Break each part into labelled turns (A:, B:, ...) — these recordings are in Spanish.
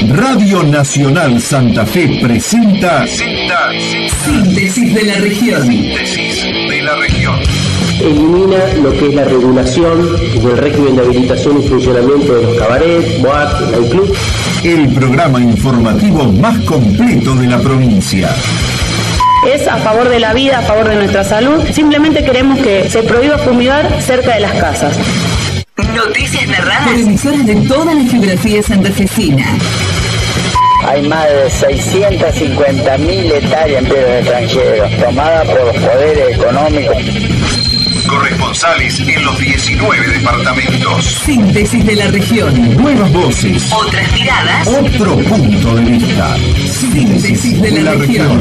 A: Radio Nacional Santa Fe presenta Síntesis de la Región.
B: Síntesis de la Región.
C: Elimina lo que es la regulación del régimen de habilitación y funcionamiento de los cabarets, boates, nightclub.
A: El programa informativo más completo de la provincia.
D: Es a favor de la vida, a favor de nuestra salud. Simplemente queremos que se prohíba fumigar cerca de las casas.
E: Noticias narradas
F: por emisoras de toda la geografía santafesina.
G: Hay más de 650.000 hectáreas en tierras extranjeros, tomadas por los poderes económicos.
B: Corresponsales en los 19 departamentos.
F: Síntesis de la región.
A: Nuevas voces.
E: Otras miradas.
A: Otro punto de vista.
F: Síntesis de la región.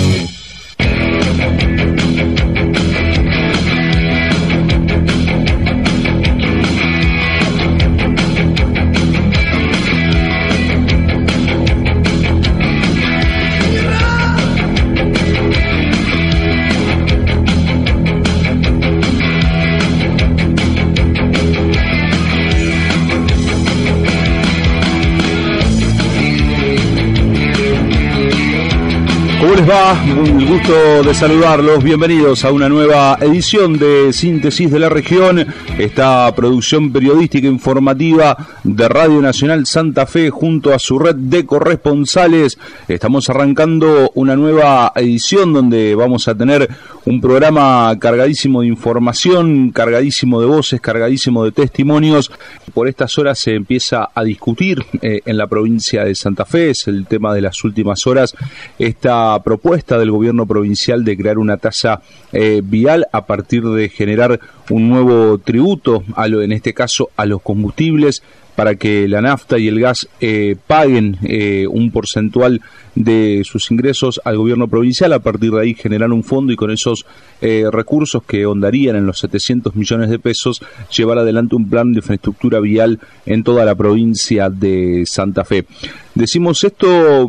H: ¿Cómo les va? Un gusto de saludarlos. Bienvenidos a una nueva edición de Síntesis de la Región, esta producción periodística informativa de Radio Nacional Santa Fe junto a su red de corresponsales. Estamos arrancando una nueva edición donde vamos a tener un programa cargadísimo de información, cargadísimo de voces, cargadísimo de testimonios. Por estas horas se empieza a discutir en la provincia de Santa Fe, es el tema de las últimas horas, esta propuesta del gobierno provincial de crear una tasa vial a partir de generar un nuevo tributo, en este caso a los combustibles, para que la nafta y el gas paguen un porcentual de sus ingresos al gobierno provincial, a partir de ahí generar un fondo y con esos recursos que ondarían en los 700 millones de pesos, llevar adelante un plan de infraestructura vial en toda la provincia de Santa Fe. Decimos esto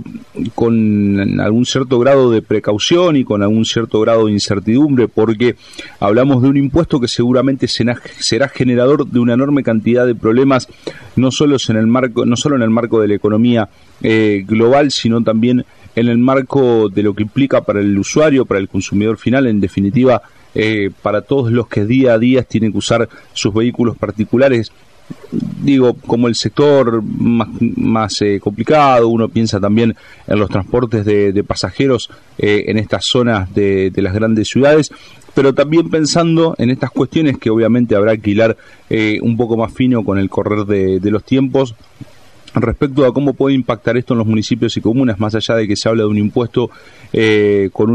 H: con algún cierto grado de precaución y con algún cierto grado de incertidumbre, porque hablamos de un impuesto que seguramente será generador de una enorme cantidad de problemas, no solo en el marco de la economía global, sino también en el marco de lo que implica para el usuario, para el consumidor final, en definitiva, para todos los que día a día tienen que usar sus vehículos particulares. Digo, como el sector más complicado, uno piensa también en los transportes de pasajeros en estas zonas de las grandes ciudades, pero también pensando en estas cuestiones que obviamente habrá que hilar un poco más fino con el correr de los tiempos, respecto a cómo puede impactar esto en los municipios y comunas, más allá de que se habla de un impuesto con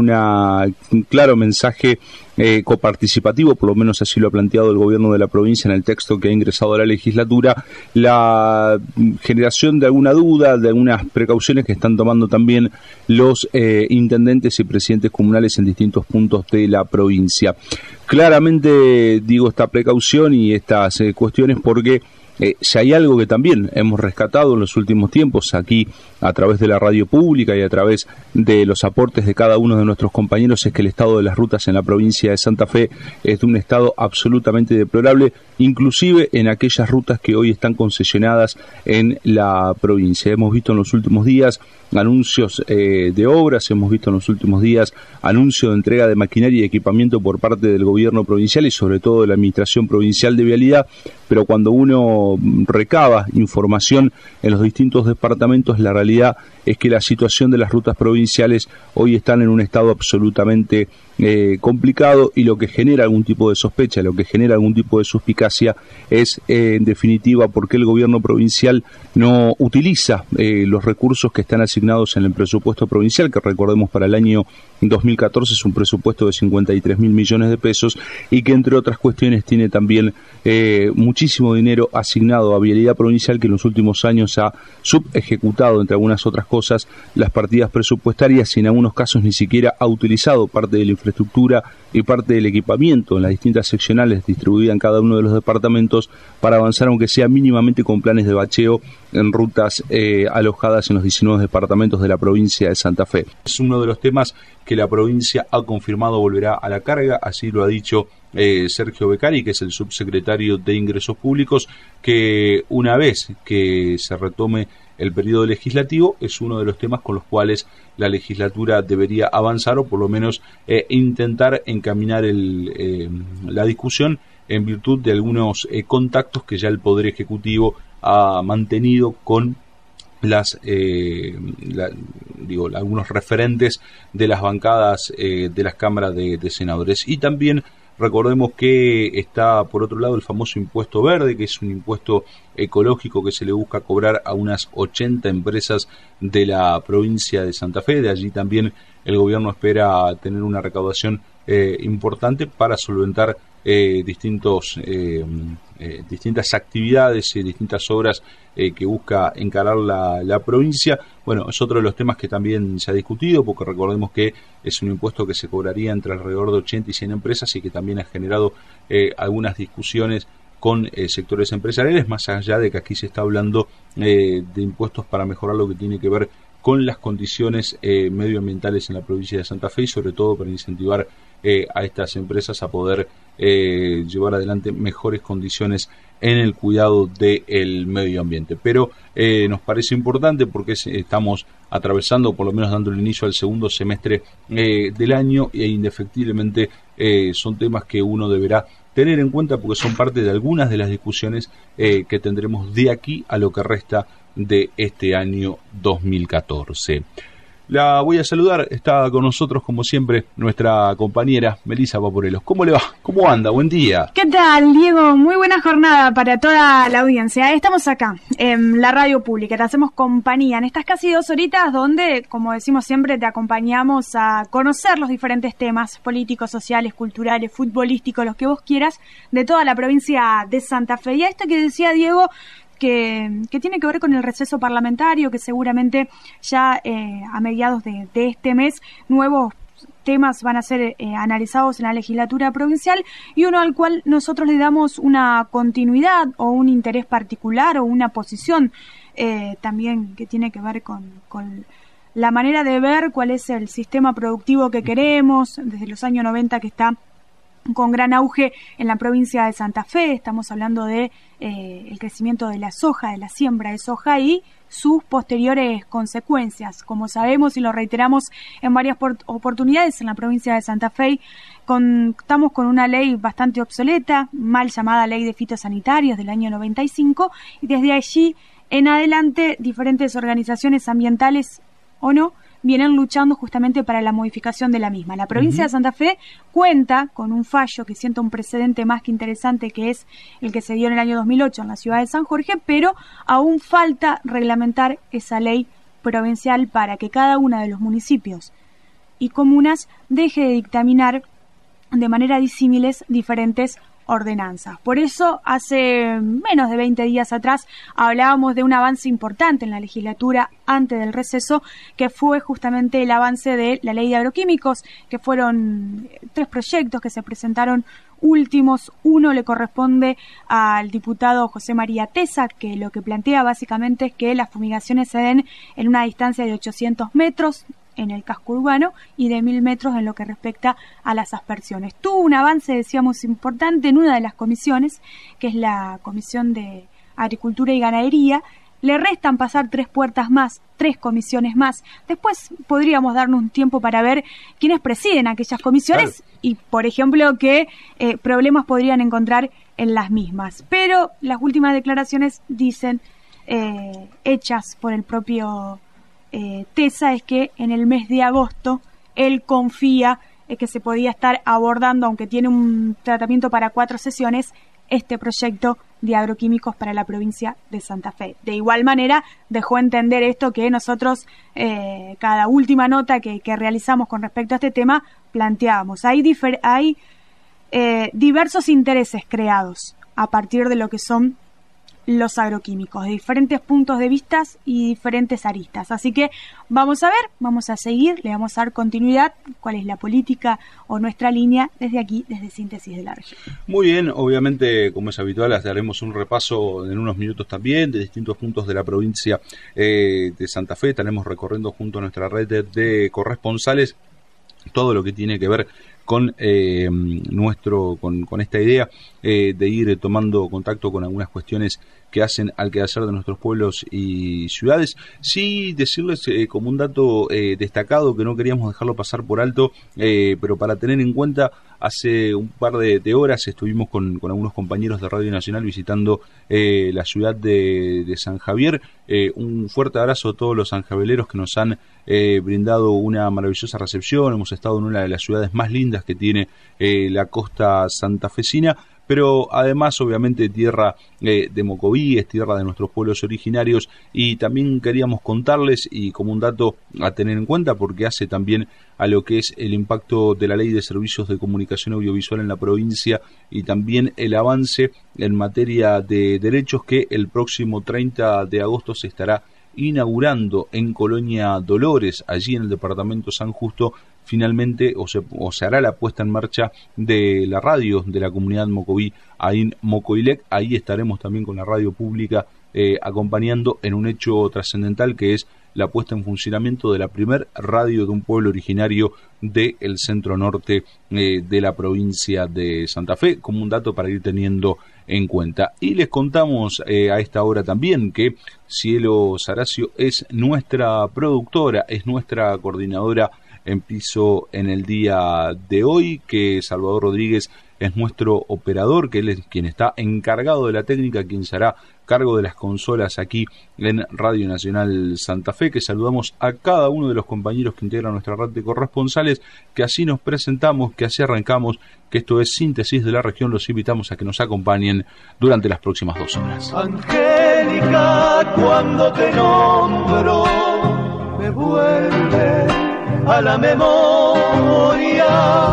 H: un claro mensaje coparticipativo, por lo menos así lo ha planteado el gobierno de la provincia en el texto que ha ingresado a la legislatura, la generación de alguna duda, de algunas precauciones que están tomando también los intendentes y presidentes comunales en distintos puntos de la provincia. Claramente digo esta precaución y estas cuestiones porque si hay algo que también hemos rescatado en los últimos tiempos aquí a través de la radio pública y a través de los aportes de cada uno de nuestros compañeros, es que el estado de las rutas en la provincia de Santa Fe es de un estado absolutamente deplorable, inclusive en aquellas rutas que hoy están concesionadas en la provincia. Hemos visto en los últimos días anuncios de obras, hemos visto en los últimos días anuncios de entrega de maquinaria y equipamiento por parte del gobierno provincial y sobre todo de la Administración Provincial de Vialidad, pero cuando uno recaba información en los distintos departamentos, la realidad es que la situación de las rutas provinciales hoy están en un estado absolutamente complicado, y lo que genera algún tipo de sospecha, lo que genera algún tipo de suspicacia es en definitiva por qué el gobierno provincial no utiliza los recursos que están asignados en el presupuesto provincial, que recordemos para el año 2014 es un presupuesto de 53.000 millones de pesos y que entre otras cuestiones tiene también muchísimo dinero asignado a Vialidad Provincial, que en los últimos años ha subejecutado, entre algunas otras cosas, las partidas presupuestarias y en algunos casos ni siquiera ha utilizado parte de la infraestructura y parte del equipamiento en las distintas seccionales distribuidas en cada uno de los departamentos para avanzar, aunque sea mínimamente, con planes de bacheo en rutas alojadas en los 19 departamentos de la provincia de Santa Fe. Es uno de los temas que la provincia ha confirmado volverá a la carga, así lo ha dicho Sergio Beccari, que es el subsecretario de Ingresos Públicos, que una vez que se retome el periodo legislativo es uno de los temas con los cuales la legislatura debería avanzar o por lo menos intentar encaminar la discusión en virtud de algunos contactos que ya el Poder Ejecutivo ha mantenido con algunos referentes de las bancadas de las cámaras de senadores. Y también recordemos que está por otro lado el famoso impuesto verde, que es un impuesto ecológico que se le busca cobrar a unas 80 empresas de la provincia de Santa Fe. De allí también el gobierno espera tener una recaudación importante para solventar distintas actividades y distintas obras que busca encarar la provincia. Bueno, es otro de los temas que también se ha discutido, porque recordemos que es un impuesto que se cobraría entre alrededor de 80 y 100 empresas y que también ha generado algunas discusiones con sectores empresariales, más allá de que aquí se está hablando de impuestos para mejorar lo que tiene que ver con las condiciones medioambientales en la provincia de Santa Fe y sobre todo para incentivar a estas empresas a poder llevar adelante mejores condiciones en el cuidado del medio ambiente. Pero nos parece importante porque estamos atravesando, por lo menos dando el inicio al segundo semestre del año, e indefectiblemente son temas que uno deberá tener en cuenta porque son parte de algunas de las discusiones que tendremos de aquí a lo que resta de este año 2014. La voy a saludar, está con nosotros como siempre nuestra compañera Melissa Vaporelos. ¿Cómo le va? ¿Cómo anda? Buen día.
I: ¿Qué tal, Diego? Muy buena jornada para toda la audiencia. Estamos acá en la radio pública, te hacemos compañía en estas casi 2 horitas donde, como decimos siempre, te acompañamos a conocer los diferentes temas políticos, sociales, culturales, futbolísticos, los que vos quieras, de toda la provincia de Santa Fe. Y a esto que decía Diego, que tiene que ver con el receso parlamentario, que seguramente ya a mediados de este mes nuevos temas van a ser analizados en la legislatura provincial y uno al cual nosotros le damos una continuidad o un interés particular o una posición también que tiene que ver con la manera de ver cuál es el sistema productivo que queremos desde los años 90 que está con gran auge en la provincia de Santa Fe. Estamos hablando de el crecimiento de la soja, de la siembra de soja y sus posteriores consecuencias. Como sabemos y lo reiteramos en varias oportunidades, en la provincia de Santa Fe estamos con una ley bastante obsoleta, mal llamada Ley de Fitosanitarios del año 95, y desde allí en adelante diferentes organizaciones ambientales o no vienen luchando justamente para la modificación de la misma. La provincia de Santa Fe cuenta con un fallo que sienta un precedente más que interesante, que es el que se dio en el año 2008 en la ciudad de San Jorge, pero aún falta reglamentar esa ley provincial para que cada uno de los municipios y comunas deje de dictaminar de manera disímiles diferentes ordenanzas. Por eso, hace menos de 20 días atrás hablábamos de un avance importante en la legislatura antes del receso, que fue justamente el avance de la ley de agroquímicos, que fueron 3 proyectos que se presentaron últimos. Uno le corresponde al diputado José María Tesa, que lo que plantea básicamente es que las fumigaciones se den en una distancia de 800 metros en el casco urbano y de 1000 metros en lo que respecta a las aspersiones. Tuvo un avance, decíamos, importante en una de las comisiones, que es la Comisión de Agricultura y Ganadería. Le restan pasar 3 comisiones más. Después podríamos darnos un tiempo para ver quiénes presiden aquellas comisiones y, por ejemplo, qué problemas podrían encontrar en las mismas. Pero las últimas declaraciones dicen, hechas por el propio Tesa, es que en el mes de agosto él confía que se podía estar abordando, aunque tiene un tratamiento para 4 sesiones, este proyecto de agroquímicos para la provincia de Santa Fe. De igual manera, dejó entender esto que nosotros, cada última nota que realizamos con respecto a este tema, planteábamos. Hay diversos intereses creados a partir de lo que son los agroquímicos, de diferentes puntos de vista y diferentes aristas. Así que vamos a ver, vamos a seguir, le vamos a dar continuidad, cuál es la política o nuestra línea desde aquí, desde Síntesis de la Región.
H: Muy bien, obviamente, como es habitual, haremos un repaso en unos minutos también de distintos puntos de la provincia de Santa Fe. Estaremos recorriendo junto a nuestra red de corresponsales todo lo que tiene que ver con con esta idea de ir tomando contacto con algunas cuestiones que hacen al quehacer de nuestros pueblos y ciudades. Sí, decirles como un dato destacado que no queríamos dejarlo pasar por alto, pero para tener en cuenta, hace un par de horas estuvimos con algunos compañeros de Radio Nacional visitando la ciudad de San Javier. Un fuerte abrazo a todos los sanjaveleros que nos han brindado una maravillosa recepción. Hemos estado en una de las ciudades más lindas que tiene la costa santafesina, pero además obviamente tierra de Mocoví, es tierra de nuestros pueblos originarios, y también queríamos contarles, y como un dato a tener en cuenta, porque hace también a lo que es el impacto de la Ley de Servicios de Comunicación Audiovisual en la provincia, y también el avance en materia de derechos que el próximo 30 de agosto se estará inaugurando en Colonia Dolores, allí en el departamento San Justo. Finalmente se hará la puesta en marcha de la radio de la comunidad Mocoví, ahí en Mocoilec. Ahí estaremos también con la radio pública acompañando en un hecho trascendental, que es la puesta en funcionamiento de la primer radio de un pueblo originario del centro norte de la provincia de Santa Fe, como un dato para ir teniendo en cuenta. Y les contamos a esta hora también que Cielo Saracio es nuestra productora, es nuestra coordinadora en piso en el día de hoy, que Salvador Rodríguez es nuestro operador, que él es quien está encargado de la técnica, quien se hará cargo de las consolas aquí en Radio Nacional Santa Fe, que saludamos a cada uno de los compañeros que integran nuestra red de corresponsales, que así nos presentamos, que así arrancamos, que esto es Síntesis de la Región. Los invitamos a que nos acompañen durante las próximas 2 horas.
J: Angélica, cuando te nombro, me vuelve a la memoria.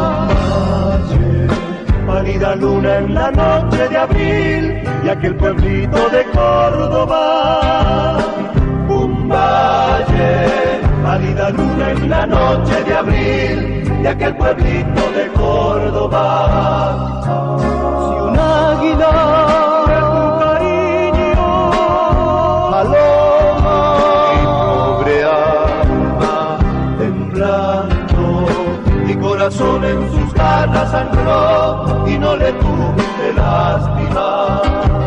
J: Pálida luna en la noche de abril y aquel pueblito de Córdoba. Un valle, pálida luna en la noche de abril y aquel pueblito de Córdoba. Si un águila de tu cariño, paloma, mi pobre alma temblando, mi corazón en sus ganas sangró y no le tuve lástima.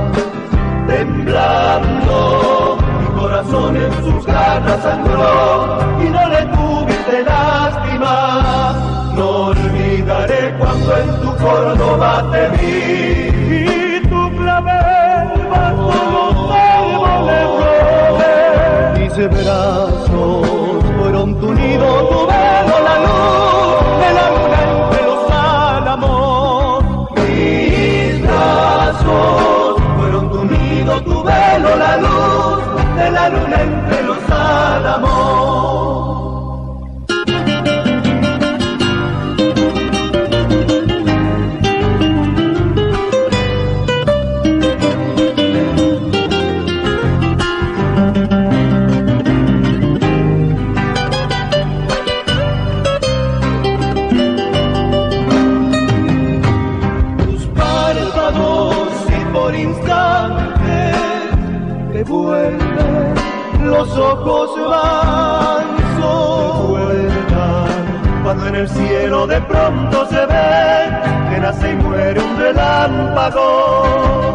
J: Temblando, mi corazón en sus ganas sangró y no le tuve lástima. No olvidaré cuando en tu Córdoba te vi y tu clavel bajo los árboles robles. Mis brazos fueron tu nido, tu velo, la luz de la luna entre los álamos. Mis brazos fueron tu nido, tu velo, la luz de la luna entre los álamos. Vuelven los ojos mansos, vuelvan cuando en el cielo de pronto se ve que nace y muere un relámpago.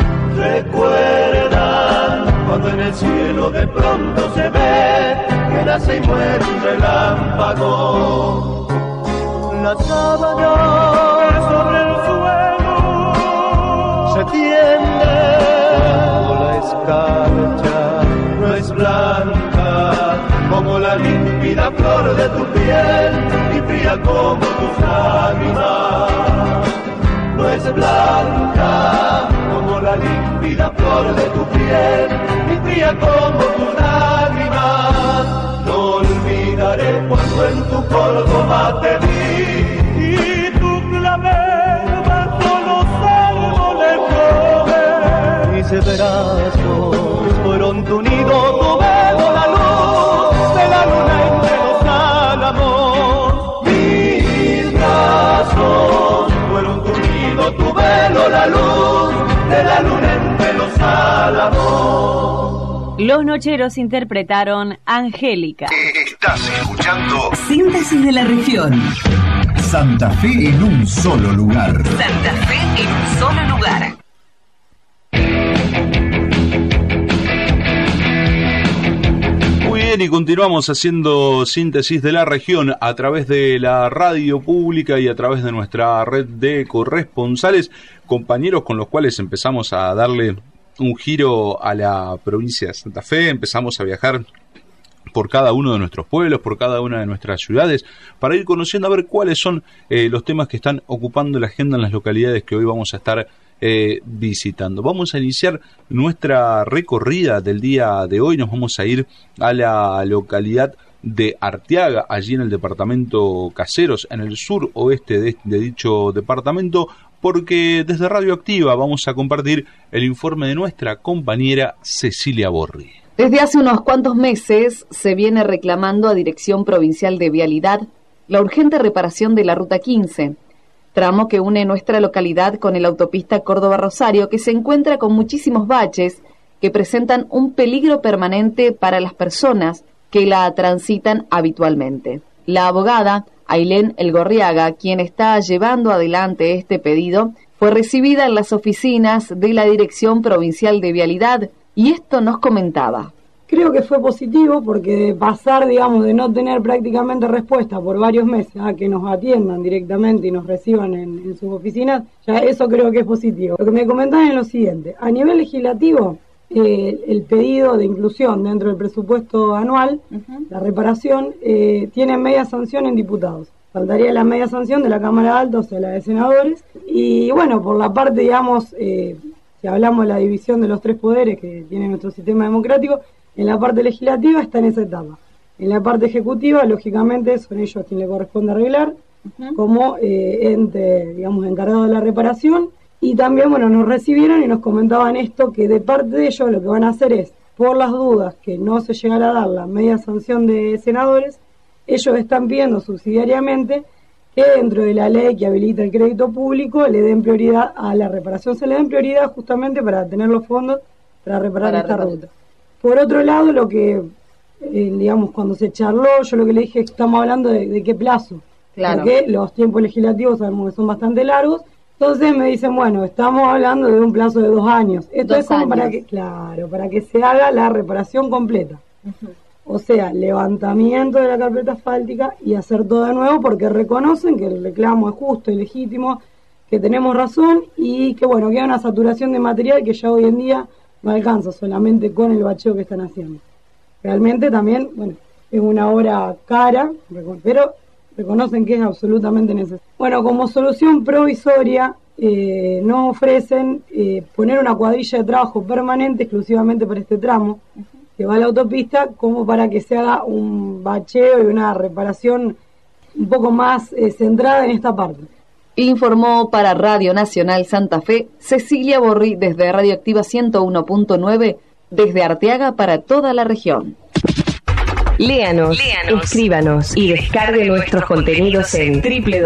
J: Recuerdan cuando en el cielo de pronto se ve que nace y muere un relámpago. La sábana sobre el suelo se tiende, la escarcha no es blanca como la límpida flor de tu piel y fría como tus lágrimas. No es blanca como la límpida flor de tu piel y fría como tus lágrimas. No olvidaré cuando en tu Córdoba te vi y tu clavel bajo los árboles robles. Mis brazos fueron tu nido, tu velo, la luz de la luna entre los álamos. Mis brazos fueron tu nido, tu velo, la luz de la luna entre los álamos.
K: Los Nocheros interpretaron Angélica.
B: Estás escuchando
F: Síntesis de la Región.
A: Santa Fe en un solo lugar.
E: Santa Fe en un solo lugar.
H: Muy bien, y continuamos haciendo síntesis de la región a través de la radio pública y a través de nuestra red de corresponsales, compañeros con los cuales empezamos a darle un giro a la provincia de Santa Fe. Empezamos a viajar por cada uno de nuestros pueblos, por cada una de nuestras ciudades, para ir conociendo a ver cuáles son los temas que están ocupando la agenda en las localidades que hoy vamos a estar visitando. Vamos a iniciar nuestra recorrida del día de hoy. Nos vamos a ir a la localidad de Arteaga, allí en el departamento Caseros, en el sur oeste de dicho departamento, porque desde Radioactiva vamos a compartir el informe de nuestra compañera Cecilia Borri.
K: Desde hace unos cuantos meses se viene reclamando a Dirección Provincial de Vialidad la urgente reparación de la Ruta 15, tramo que une nuestra localidad con el autopista Córdoba-Rosario, que se encuentra con muchísimos baches que presentan un peligro permanente para las personas que la transitan habitualmente. La abogada Ailén Elgorriaga, quien está llevando adelante este pedido, fue recibida en las oficinas de la Dirección Provincial de Vialidad y esto nos comentaba.
L: Creo que fue positivo porque de pasar, digamos, de no tener prácticamente respuesta por varios meses a que nos atiendan directamente y nos reciban en sus oficinas, ya eso creo que es positivo. Lo que me comentaban es lo siguiente: a nivel legislativo, el pedido de inclusión dentro del presupuesto anual, la reparación, tiene media sanción en diputados. Faltaría la media sanción de la Cámara Alta, o sea, la de senadores. Y bueno, por la parte, digamos, si hablamos de la división de los tres poderes que tiene nuestro sistema democrático, en la parte legislativa está en esa etapa. En la parte ejecutiva, lógicamente, son ellos quien le corresponde arreglar, como ente, digamos, encargado de la reparación. Y también, bueno, nos recibieron y nos comentaban esto, que de parte de ellos lo que van a hacer es, por las dudas que no se llegara a dar la media sanción de senadores, ellos están pidiendo subsidiariamente que dentro de la ley que habilita el crédito público le den prioridad a la reparación. Se le den prioridad justamente para tener los fondos para reparar esta ruta. Por otro lado, lo que, digamos, cuando se charló, yo lo que le dije es que estamos hablando de qué plazo. Claro. Porque los tiempos legislativos sabemos que son bastante largos. Entonces me dicen, bueno, estamos hablando de un plazo de 2 años. Esto es como para que, claro, para que se haga la reparación completa. O sea, levantamiento de la carpeta asfáltica y hacer todo de nuevo, porque reconocen que el reclamo es justo y legítimo, que tenemos razón y que, bueno, que hay una saturación de material que ya hoy en día no alcanza solamente con el bacheo que están haciendo. Realmente también, bueno, es una obra cara, pero reconocen que es absolutamente necesario. Bueno, como solución provisoria, nos ofrecen poner una cuadrilla de trabajo permanente exclusivamente para este tramo, que va a la autopista, como para que se haga un bacheo y una reparación un poco más centrada en esta parte.
K: Informó para Radio Nacional Santa Fe Cecilia Borri desde Radioactiva 101.9 desde Arteaga para toda la región.
M: Léanos, escríbanos y descargue nuestros contenidos en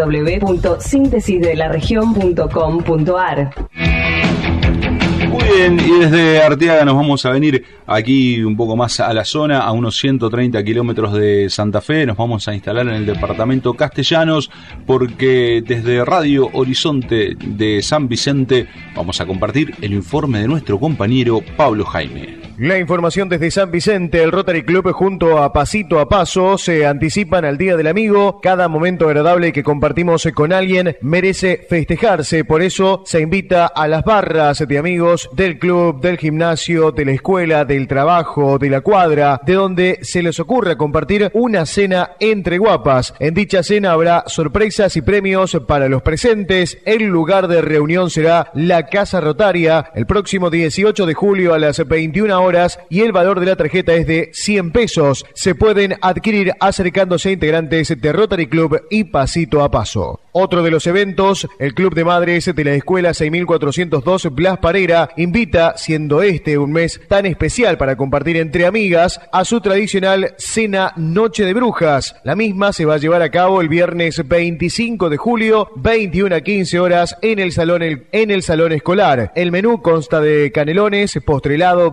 M: www.sintesisdelaregion.com.ar.
H: Muy bien, y desde Arteaga nos vamos a venir aquí un poco más a la zona, a unos 130 kilómetros de Santa Fe. Nos vamos a instalar en el departamento Castellanos, porque desde Radio Horizonte de San Vicente vamos a compartir el informe de nuestro compañero Pablo Jaime.
N: La información desde San Vicente: el Rotary Club junto a Pasito a Paso se anticipan al Día del Amigo. Cada momento agradable que compartimos con alguien merece festejarse, por eso se invita a las barras de amigos del club, del gimnasio, de la escuela, del trabajo, de la cuadra, de donde se les ocurra compartir una cena entre guapas. En dicha cena habrá sorpresas y premios para los presentes. El lugar de reunión será la Casa Rotaria el próximo 18 de julio a las 21 horas y el valor de la tarjeta es de 100 pesos. Se pueden adquirir acercándose a integrantes de Rotary Club y Pasito a Paso. Otro de los eventos, el Club de Madres de la Escuela 6402 Blas Parera invita, siendo este un mes tan especial para compartir entre amigas, a su tradicional cena Noche de Brujas. La misma se va a llevar a cabo el viernes 25 de julio, 21 a 15 horas en el salón escolar. El menú consta de canelones, postre helado, vino, soda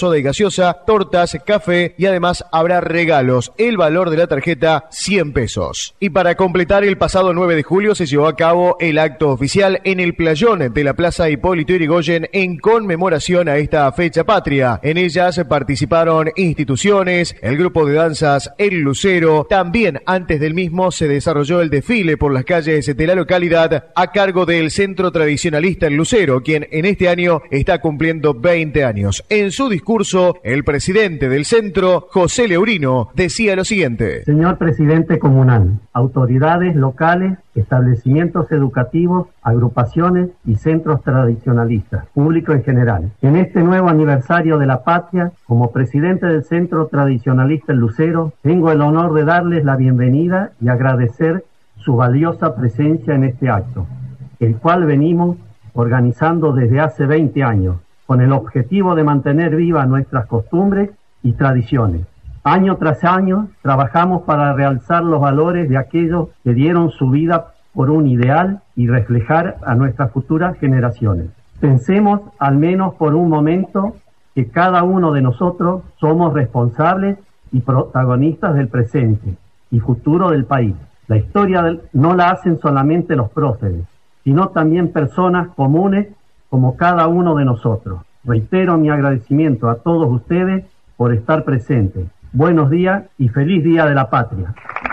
N: soda y gaseosa, tortas, café y además habrá regalos. El valor de la tarjeta, 100 pesos. Y para completar, el pasado 9 de julio se llevó a cabo el acto oficial en el playón de la Plaza Hipólito Yrigoyen en conmemoración a esta fecha patria. En ellas participaron instituciones, el grupo de danzas El Lucero. También antes del mismo se desarrolló el desfile por las calles de la localidad a cargo del Centro Tradicionalista El Lucero, quien en este año está cumpliendo 20 años. En su discurso, el presidente del centro, José Leurino, decía lo siguiente.
O: Señor presidente comunal, autoridades locales, establecimientos educativos, agrupaciones y centros tradicionalistas, público en general. En este nuevo aniversario de la patria, como presidente del Centro Tradicionalista El Lucero, tengo el honor de darles la bienvenida y agradecer su valiosa presencia en este acto, el cual venimos organizando desde hace 20 años, con el objetivo de mantener vivas nuestras costumbres y tradiciones. Año tras año trabajamos para realzar los valores de aquellos que dieron su vida por un ideal y reflejar a nuestras futuras generaciones. Pensemos al menos por un momento que cada uno de nosotros somos responsables y protagonistas del presente y futuro del país. La historia no la hacen solamente los próceres, sino también personas comunes como cada uno de nosotros. Reitero mi agradecimiento a todos ustedes por estar presentes. Buenos días y feliz Día de la Patria.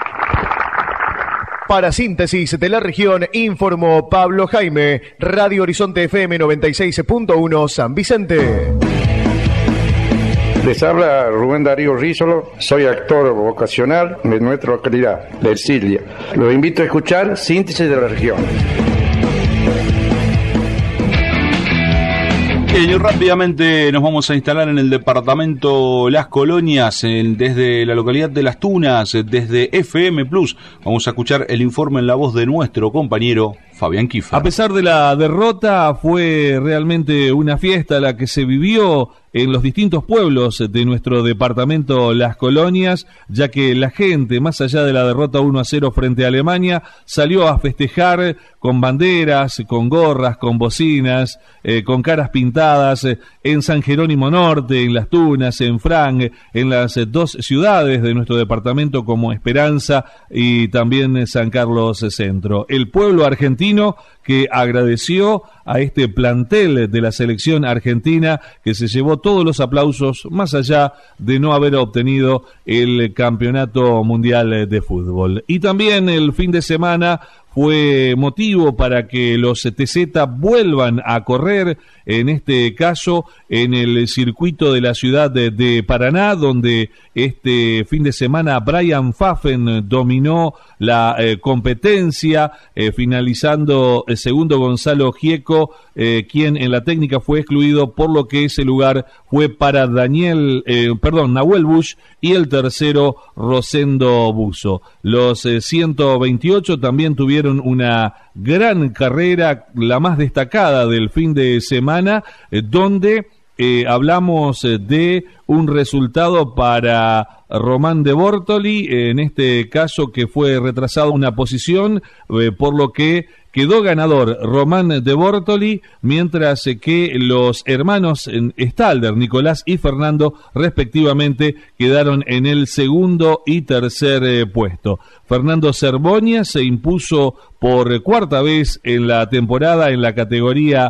N: Para Síntesis de la Región, informó Pablo Jaime, Radio Horizonte FM 96.1 San Vicente.
P: Les habla Rubén Darío Rízolo, soy actor vocacional de nuestra localidad, de Ercilia. Los invito a escuchar Síntesis de la Región.
H: Y rápidamente nos vamos a instalar en el departamento Las Colonias, desde la localidad de Las Tunas, desde FM Plus. Vamos a escuchar el informe en la voz de nuestro compañero Fabián Kiefer.
Q: A pesar de la derrota, fue realmente una fiesta la que se vivió en los distintos pueblos de nuestro departamento Las Colonias, ya que la gente, más allá de la derrota 1-0 frente a Alemania, salió a festejar con banderas, con gorras, con bocinas, con caras pintadas, en San Jerónimo Norte, en Las Tunas, en Frang, en las dos ciudades de nuestro departamento como Esperanza y también San Carlos Centro. El pueblo argentino que agradeció a este plantel de la selección argentina que se llevó todos los aplausos más allá de no haber obtenido el campeonato mundial de fútbol. Y también el fin de semana fue motivo para que los TZ vuelvan a correr, en este caso en el circuito de la ciudad de Paraná, donde este fin de semana Brian Pfaffen dominó la competencia, finalizando el segundo Gonzalo Gieco, quien en la técnica fue excluido, por lo que ese lugar fue para Nahuel Bush y el tercero Rosendo Buzo. Los 128 también tuvieron una gran carrera, la más destacada del fin de semana, donde hablamos de un resultado para Román de Bortoli, en este caso que fue retrasado una posición, por lo que quedó ganador Román de Bortoli, mientras que los hermanos Stalder, Nicolás y Fernando, respectivamente, quedaron en el segundo y tercer puesto. Fernando Cerboña se impuso por cuarta vez en la temporada en la categoría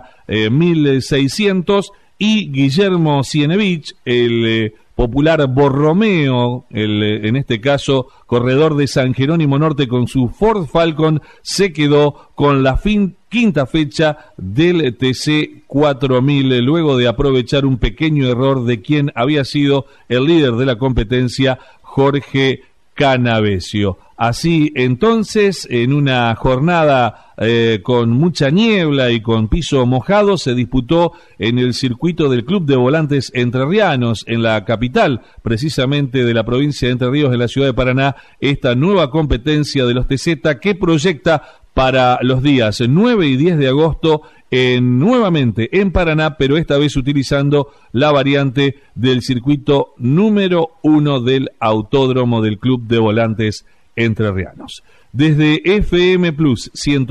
Q: 1600, y Guillermo Cienevich, el popular Borromeo, en este caso corredor de San Jerónimo Norte con su Ford Falcon, se quedó con la quinta fecha del TC 4000, luego de aprovechar un pequeño error de quien había sido el líder de la competencia, Jorge Canavesio. Así entonces, en una jornada con mucha niebla y con piso mojado, se disputó en el circuito del Club de Volantes Entrerrianos, en la capital precisamente de la provincia de Entre Ríos, de la ciudad de Paraná, esta nueva competencia de los TZ que proyecta para los días 9 y 10 de agosto nuevamente en Paraná, pero esta vez utilizando la variante del circuito número 1 del Autódromo del Club de Volantes Entrerrianos. Desde FM Plus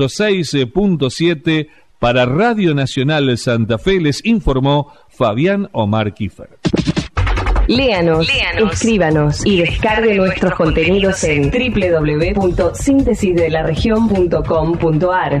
Q: 106.7 para Radio Nacional Santa Fe les informó Fabián Omar Kiefer.
M: Léanos, escríbanos y descargue nuestros contenidos en www.sintesisdelaregion.com.ar.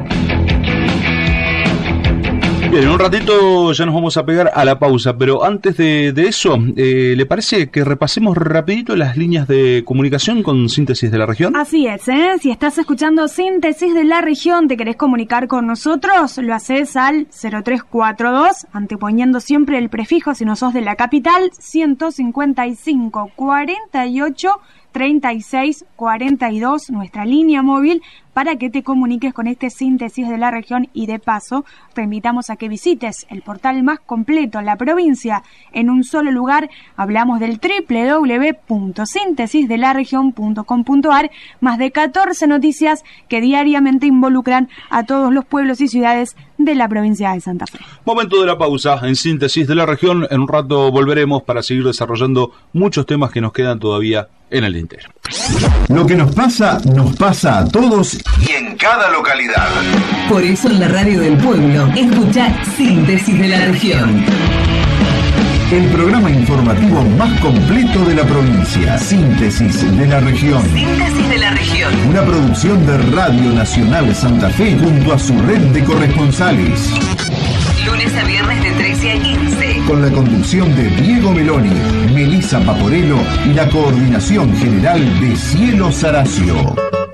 H: Bien, en un ratito ya nos vamos a pegar a la pausa, pero antes de eso, ¿le parece que repasemos rapidito las líneas de comunicación con Síntesis de la Región?
I: Así es, si estás escuchando Síntesis de la Región, te querés comunicar con nosotros, lo haces al 0342, anteponiendo siempre el prefijo si no sos de la capital, 155 48 36 42, nuestra línea móvil, para que te comuniques con este Síntesis de la Región, y de paso te invitamos a que visites el portal más completo, la provincia en un solo lugar. Hablamos del www.sintesisdelaregion.com.ar, más de 14 noticias que diariamente involucran a todos los pueblos y ciudades de la provincia de Santa Fe.
H: Momento de la pausa en Síntesis de la Región. En un rato volveremos para seguir desarrollando muchos temas que nos quedan todavía en el tintero.
A: Lo que nos pasa a todos
B: y en cada localidad.
F: Por eso en la radio del pueblo, escuchá Síntesis de la Región.
A: El programa informativo más completo de la provincia. Síntesis de la Región.
E: Síntesis de la Región.
A: Una producción de Radio Nacional Santa Fe junto a su red de corresponsales.
E: Lunes a viernes de 13 a 15.
A: Con la conducción de Diego Meloni, Melissa Paporello y la coordinación general de Cielo Saracio.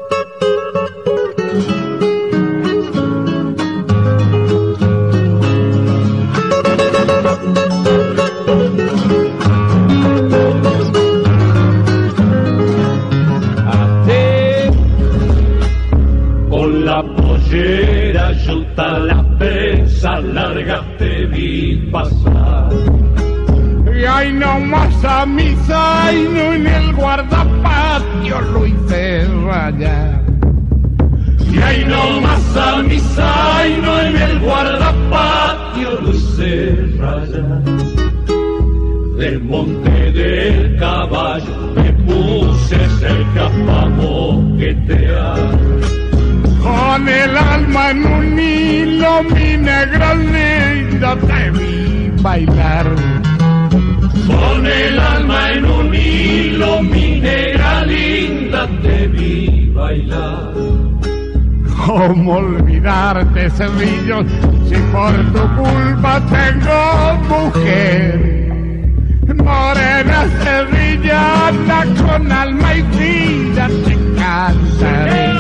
J: Con la pollera yuta, la prensa larga te vi pasar. Y ahí nomás a mi zaino en el guardapatio lo hice rayar. Y ahí nomás a mi zaino en el guardapatio lo hice rayar. Del monte del caballo me puse cerca pa' moquetear. Con el alma en un hilo, mi negra linda, te vi bailar. Con el alma en un hilo, mi negra linda, te vi bailar. ¿Cómo olvidarte, Cerrillos, si por tu culpa tengo mujer? Morena sevillana, con alma y vida te cantaré.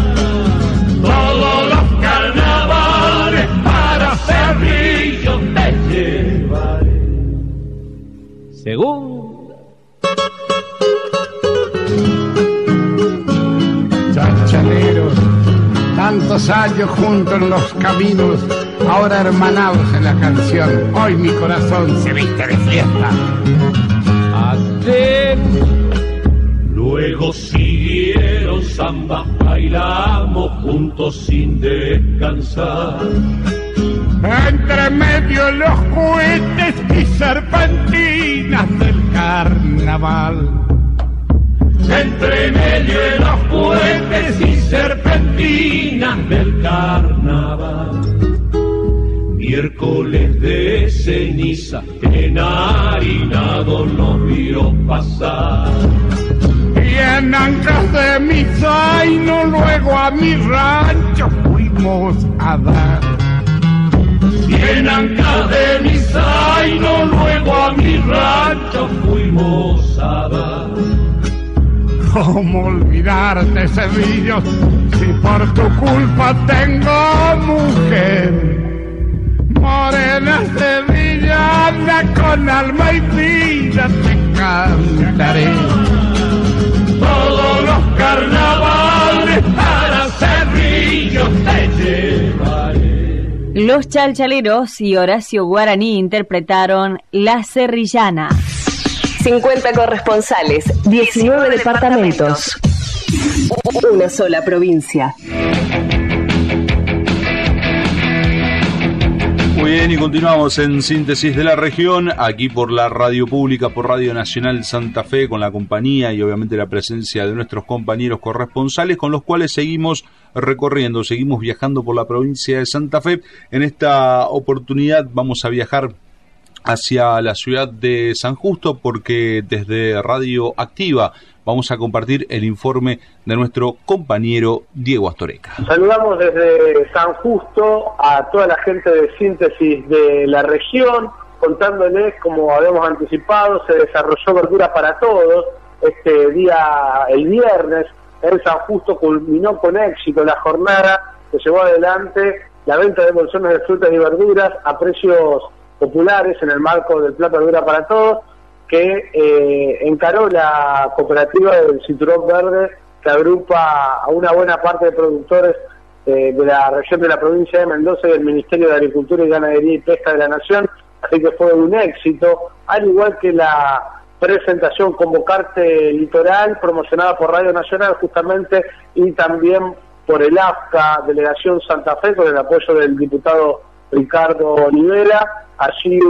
J: Todos los carnavales para Cerrillos te llevaré. Segunda. Chachaleros, tantos años juntos en los caminos, ahora hermanados en la canción. Hoy mi corazón se viste de fiesta. Luego siguieron zambas, bailamos juntos sin descansar. Entre medio los cohetes y serpentinas del carnaval. Entre medio de los cohetes y serpentinas del carnaval. Miércoles de ceniza, enharinado nos vio pasar. Y en ancas de mi zaino, luego a mi rancho fuimos a dar. Y en ancas de mi zaino, luego a mi rancho fuimos a dar. ¿Cómo olvidarte, Cerrillos, si por tu culpa tengo mujer? Morena sevillana, con alma y vida te cantaré. Todos los carnavales para Cerrillos te llevaré.
R: Los Chalchaleros y Horacio Guaraní interpretaron La Cerrillana.
M: 50 corresponsales, 19 departamentos, una sola provincia.
H: Muy bien, y continuamos en Síntesis de la Región, aquí por la radio pública, por Radio Nacional Santa Fe, con la compañía y obviamente la presencia de nuestros compañeros corresponsales, con los cuales seguimos recorriendo, seguimos viajando por la provincia de Santa Fe. En esta oportunidad vamos a viajar hacia la ciudad de San Justo, porque desde Radio Activa vamos a compartir el informe de nuestro compañero Diego Astoreca.
S: Saludamos desde San Justo a toda la gente de Síntesis de la región, contándoles, como habíamos anticipado, se desarrolló Verdura para Todos este día, el viernes, en San Justo. Culminó con éxito la jornada que llevó adelante la venta de bolsones de frutas y verduras a precios populares en el marco del Plan Verdura para Todos, que encaró la cooperativa del Cinturón Verde, que agrupa a una buena parte de productores de la región de la provincia de Mendoza y del Ministerio de Agricultura y Ganadería y Pesca de la Nación. Así que fue un éxito, al igual que la presentación Convocarte Litoral, promocionada por Radio Nacional justamente, y también por el AFCA Delegación Santa Fe, con el apoyo del diputado Ricardo Olivera. Allí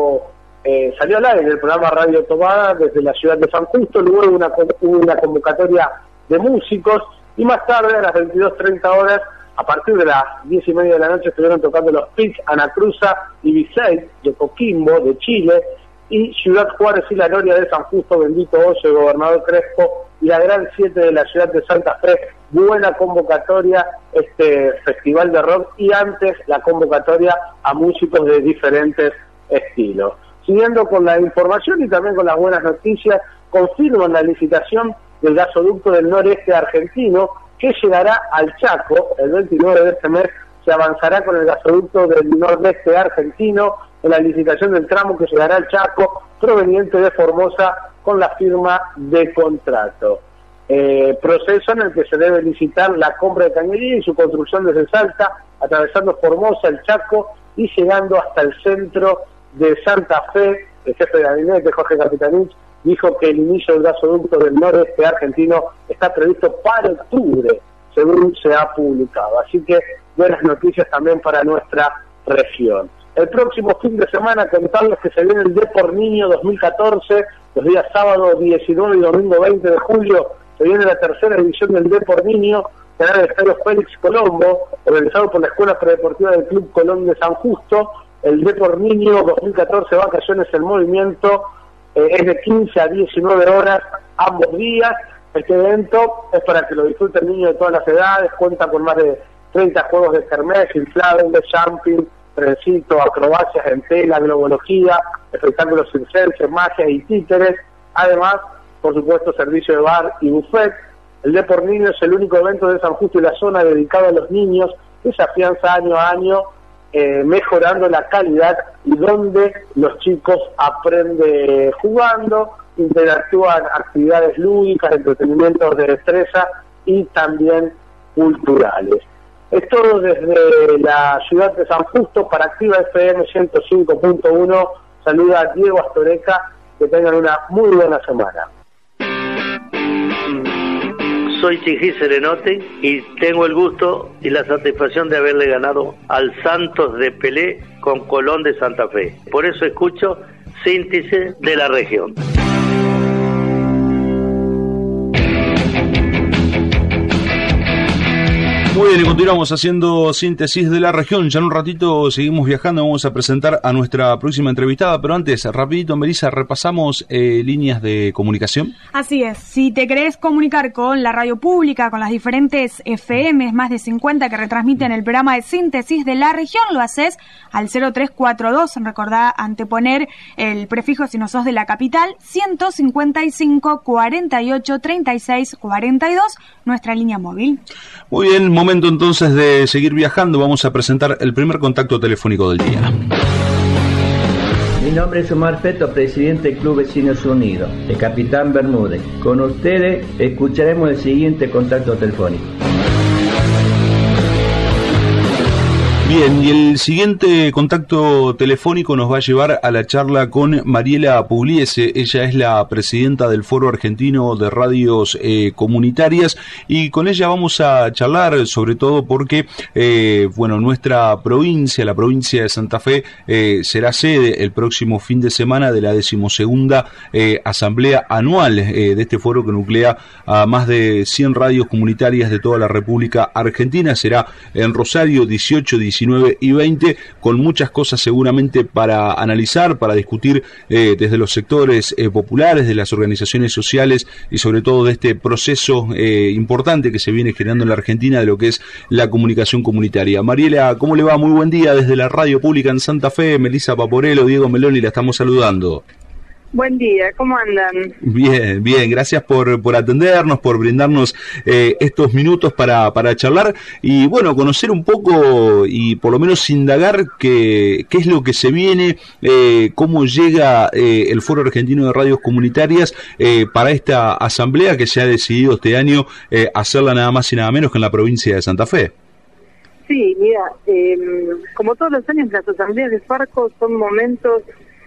S: salió al aire el programa Radio Tomada desde la ciudad de San Justo, luego hubo una convocatoria de músicos, y más tarde, a las 22:30 horas, a partir de las 10:30 de la noche, estuvieron tocando los Pits, Anacruza y Vicey de Coquimbo, de Chile, y Ciudad Juárez y La Noria de San Justo, Bendito Hoyo, Gobernador Crespo, y la Gran 7 de la ciudad de Santa Fe. Buena convocatoria, este festival de rock, y antes la convocatoria a músicos de diferentes estilos. Siguiendo con la información y también con las buenas noticias, confirman la licitación del gasoducto del noreste argentino, que llegará al Chaco. El 29 de este mes se avanzará con el gasoducto del nordeste argentino en la licitación del tramo que llegará al Chaco, proveniente de Formosa, con la firma de contrato. Proceso en el que se debe licitar la compra de cañería y su construcción desde Salta, atravesando Formosa, el Chaco, y llegando hasta el centro de Santa Fe. El jefe de gabinete, Jorge Capitanich, dijo que el inicio del gasoducto del noreste argentino está previsto para octubre, según se ha publicado. Así que buenas noticias también para nuestra región. El próximo fin de semana, contarles que se viene el Depor Niño 2014, los días sábado 19 y domingo 20 de julio, se viene la tercera edición del Depor Niño, será en el Estadio Félix Colombo, organizado por la Escuela Predeportiva del Club Colón de San Justo. El Depor Niño 2014, Vacaciones en Movimiento, es de 15 a 19 horas ambos días. Este evento es para que lo disfruten niños de todas las edades, cuenta con más de 30 juegos de kermés, inflables, jumping, trencito, acrobacias en tela, globología, espectáculos circenses, magia y títeres. Además, por supuesto, servicio de bar y buffet. El Depor Niño es el único evento de San Justo y la zona dedicado a los niños, que se afianza año a año, mejorando la calidad, y donde los chicos aprenden jugando, interactúan actividades lúdicas, entretenimientos de destreza y también culturales. Es todo desde la ciudad de San Justo para Activa FM 105.1. Saluda a Diego Astoreca, que tengan una muy buena semana.
T: Soy Chijí Serenote y tengo el gusto y la satisfacción de haberle ganado al Santos de Pelé con Colón de Santa Fe. Por eso escucho Síntesis de la Región.
H: Muy bien, y continuamos haciendo Síntesis de la Región. Ya en un ratito seguimos viajando, vamos a presentar a nuestra próxima entrevistada, pero antes, rapidito, Melissa, repasamos líneas de comunicación.
I: Así es, si te querés comunicar con la radio pública, con las diferentes FMs, más de 50 que retransmiten el programa de Síntesis de la Región, lo haces al 0342, recordá anteponer el prefijo si no sos de la capital, 155 48 36 42, nuestra línea móvil.
H: Muy bien, momento entonces de seguir viajando. Vamos a presentar el primer contacto telefónico del día.
U: Mi nombre es Omar Feto, presidente del Club Vecinos Unidos, de Capitán Bermúdez. Con ustedes escucharemos el siguiente contacto telefónico.
H: Bien, y el siguiente contacto telefónico nos va a llevar a la charla con Mariela Pugliese. Ella es la presidenta del Foro Argentino de Radios Comunitarias, y con ella vamos a charlar sobre todo porque, nuestra provincia, la provincia de Santa Fe, será sede el próximo fin de semana de la 12ª Asamblea Anual de este foro que nuclea a más de 100 radios comunitarias de toda la República Argentina. Será en Rosario 18, 19 y 20, con muchas cosas seguramente para analizar, para discutir desde los sectores populares, de las organizaciones sociales y sobre todo de este proceso importante que se viene generando en la Argentina de lo que es la comunicación comunitaria. Mariela, ¿cómo le va? Muy buen día desde la Radio Pública en Santa Fe. Melissa Paporello, Diego Meloni, la estamos saludando.
C: Buen día, ¿cómo andan?
H: Bien, bien, gracias por atendernos, por brindarnos estos minutos para charlar y bueno, conocer un poco y por lo menos indagar qué es lo que se viene, cómo llega el Foro Argentino de Radios Comunitarias para esta asamblea que se ha decidido este año hacerla nada más y nada menos que en la provincia de Santa Fe.
C: Sí, mira, como todos los años las asambleas de Farco son momentos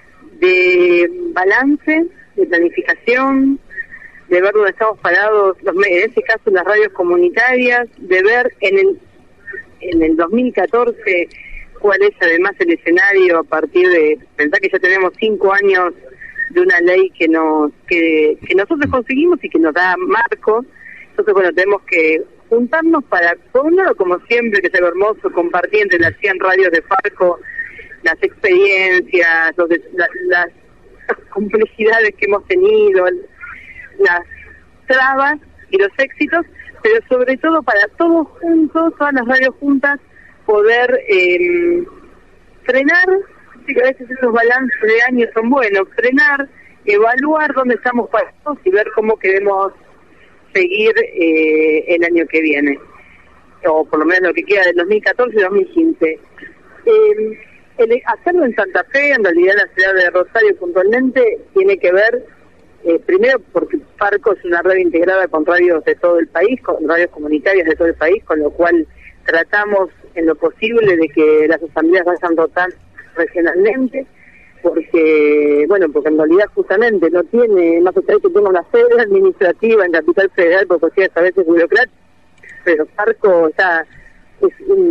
C: de balance, de planificación, de ver dónde estamos parados, en este caso las radios comunitarias, de ver en el 2014 cuál es además el escenario a partir de pensar que ya tenemos 5 años de una ley que nosotros conseguimos y que nos da marco. Entonces, bueno, tenemos que juntarnos para, por un lado, como siempre, que es algo hermoso, compartir entre las 100 radios de Farco las experiencias, las complejidades que hemos tenido, las trabas y los éxitos, pero sobre todo para todos juntos, todas las radios juntas, poder frenar, sí que a veces esos balances de años son buenos, frenar, evaluar dónde estamos parados y ver cómo queremos seguir el año que viene, o por lo menos lo que queda del 2014 y 2015. Hacerlo en Santa Fe, en realidad la ciudad de Rosario puntualmente, tiene que ver, primero porque Farco es una red integrada con radios de todo el país, con radios comunitarias de todo el país, con lo cual tratamos en lo posible de que las asambleas vayan rotando regionalmente, porque en realidad justamente no tiene, más allá de que tenga una sede administrativa en Capital Federal, por cuestiones a veces burocráticas, pero Farco ya es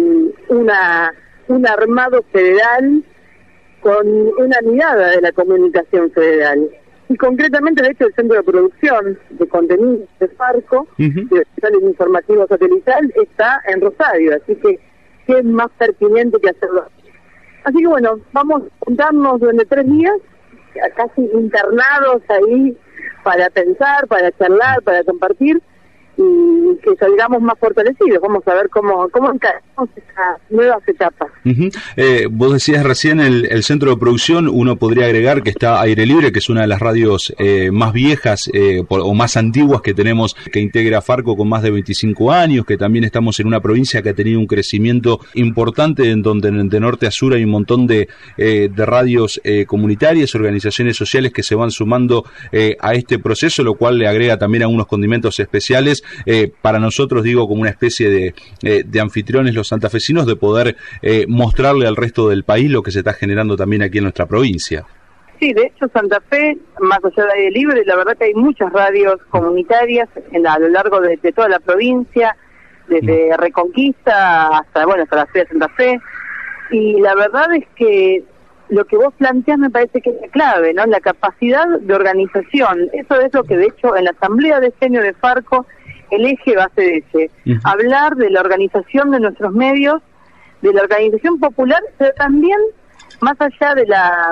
C: un armado federal con una mirada de la comunicación federal. Y concretamente, de hecho, el centro de producción de contenidos de Farco, de informativo satelital, está en Rosario, así que qué es más pertinente que hacerlo. Así que bueno, vamos a juntarnos durante 3 días, casi internados ahí, para pensar, para charlar, para compartir, y que salgamos más fortalecidos. Vamos a ver cómo encaramos estas nuevas etapas.
H: Vos decías recién el centro de producción, uno podría agregar que está Aire Libre, que es una de las radios más viejas o más antiguas que tenemos, que integra Farco con más de 25 años, que también estamos en una provincia que ha tenido un crecimiento importante, en donde de norte a sur hay un montón de radios comunitarias, organizaciones sociales que se van sumando a este proceso, lo cual le agrega también algunos condimentos especiales para nosotros, digo, como una especie de anfitriones los santafesinos, de poder mostrarle al resto del país lo que se está generando también aquí en nuestra provincia.
C: Sí, de hecho Santa Fe, más allá de Aire Libre, la verdad que hay muchas radios comunitarias a lo largo de toda la provincia, desde Reconquista hasta la ciudad de Santa Fe, y la verdad es que lo que vos planteás me parece que es la clave, ¿no? La capacidad de organización. Eso es lo que de hecho en la asamblea de genio de Farco el eje va a ser ese, hablar de la organización de nuestros medios, de la organización popular, pero también más allá de la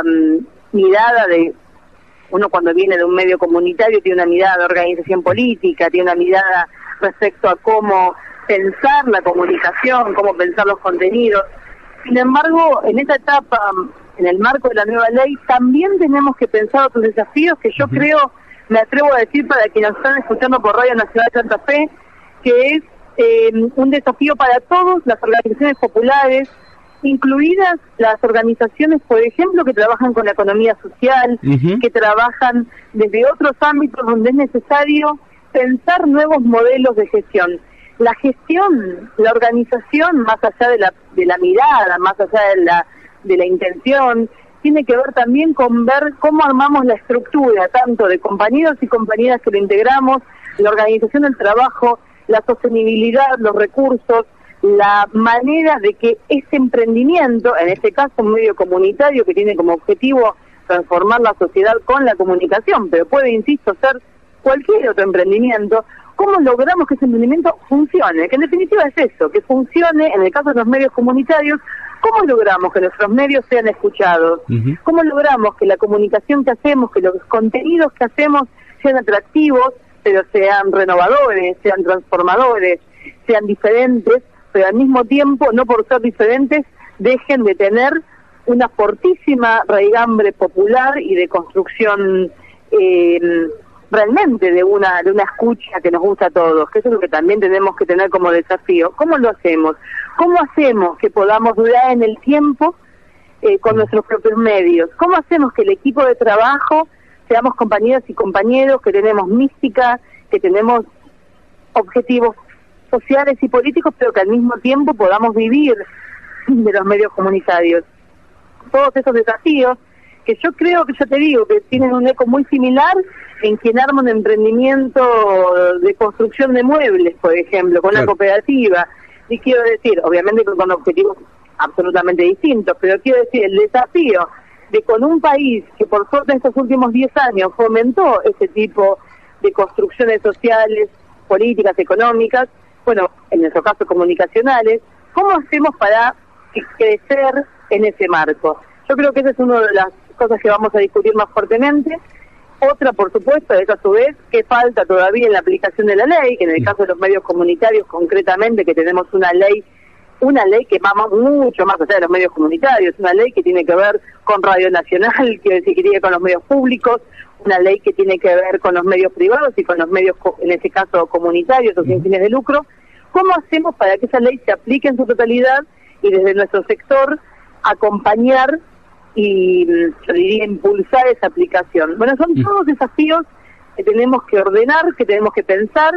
C: mirada de uno cuando viene de un medio comunitario, tiene una mirada de organización política, tiene una mirada respecto a cómo pensar la comunicación, cómo pensar los contenidos. Sin embargo, en esta etapa, en el marco de la nueva ley, también tenemos que pensar otros desafíos que yo creo, me atrevo a decir para quienes nos están escuchando por Radio Nacional de Santa Fe, que es un desafío para todas las organizaciones populares, incluidas las organizaciones, por ejemplo, que trabajan con la economía social, que trabajan desde otros ámbitos donde es necesario pensar nuevos modelos de gestión. La gestión, la organización, más allá de la mirada, más allá de la intención, tiene que ver también con ver cómo armamos la estructura, tanto de compañeros y compañeras que lo integramos, la organización del trabajo, la sostenibilidad, los recursos, la manera de que este emprendimiento, en este caso un medio comunitario que tiene como objetivo transformar la sociedad con la comunicación, pero puede, insisto, ser cualquier otro emprendimiento, cómo logramos que ese emprendimiento funcione, que en definitiva es eso, que funcione en el caso de los medios comunitarios. ¿Cómo logramos que nuestros medios sean escuchados? ¿Cómo logramos que la comunicación que hacemos, que los contenidos que hacemos sean atractivos, pero sean renovadores, sean transformadores, sean diferentes, pero al mismo tiempo, no por ser diferentes, dejen de tener una fortísima raigambre popular y de construcción realmente de una escucha que nos gusta a todos, que eso es lo que también tenemos que tener como desafío. ¿Cómo lo hacemos? ¿Cómo hacemos que podamos durar en el tiempo con nuestros propios medios? ¿Cómo hacemos que el equipo de trabajo seamos compañeras y compañeros, que tenemos mística, que tenemos objetivos sociales y políticos, pero que al mismo tiempo podamos vivir de los medios comunitarios? Todos esos desafíos que yo creo que, yo te digo, que tienen un eco muy similar en quien arma un emprendimiento de construcción de muebles, por ejemplo, con una cooperativa. Y quiero decir, obviamente con objetivos absolutamente distintos, pero quiero decir, el desafío de con un país que por suerte en estos últimos 10 años fomentó ese tipo de construcciones sociales, políticas, económicas, bueno, en nuestro caso comunicacionales, ¿cómo hacemos para crecer en ese marco? Yo creo que esa es una de las cosas que vamos a discutir más fuertemente. Otra, por supuesto, es a su vez que falta todavía en la aplicación de la ley, que en el caso de los medios comunitarios concretamente, que tenemos una ley que va mucho más allá de los medios comunitarios, una ley que tiene que ver con Radio Nacional, quiero decir, que tiene que ver con los medios públicos, una ley que tiene que ver con los medios privados y con los medios, en este caso, comunitarios o sin fines de lucro. ¿Cómo hacemos para que esa ley se aplique en su totalidad y desde nuestro sector acompañar y, yo diría, impulsar esa aplicación? Bueno, son todos desafíos que tenemos que ordenar, que tenemos que pensar,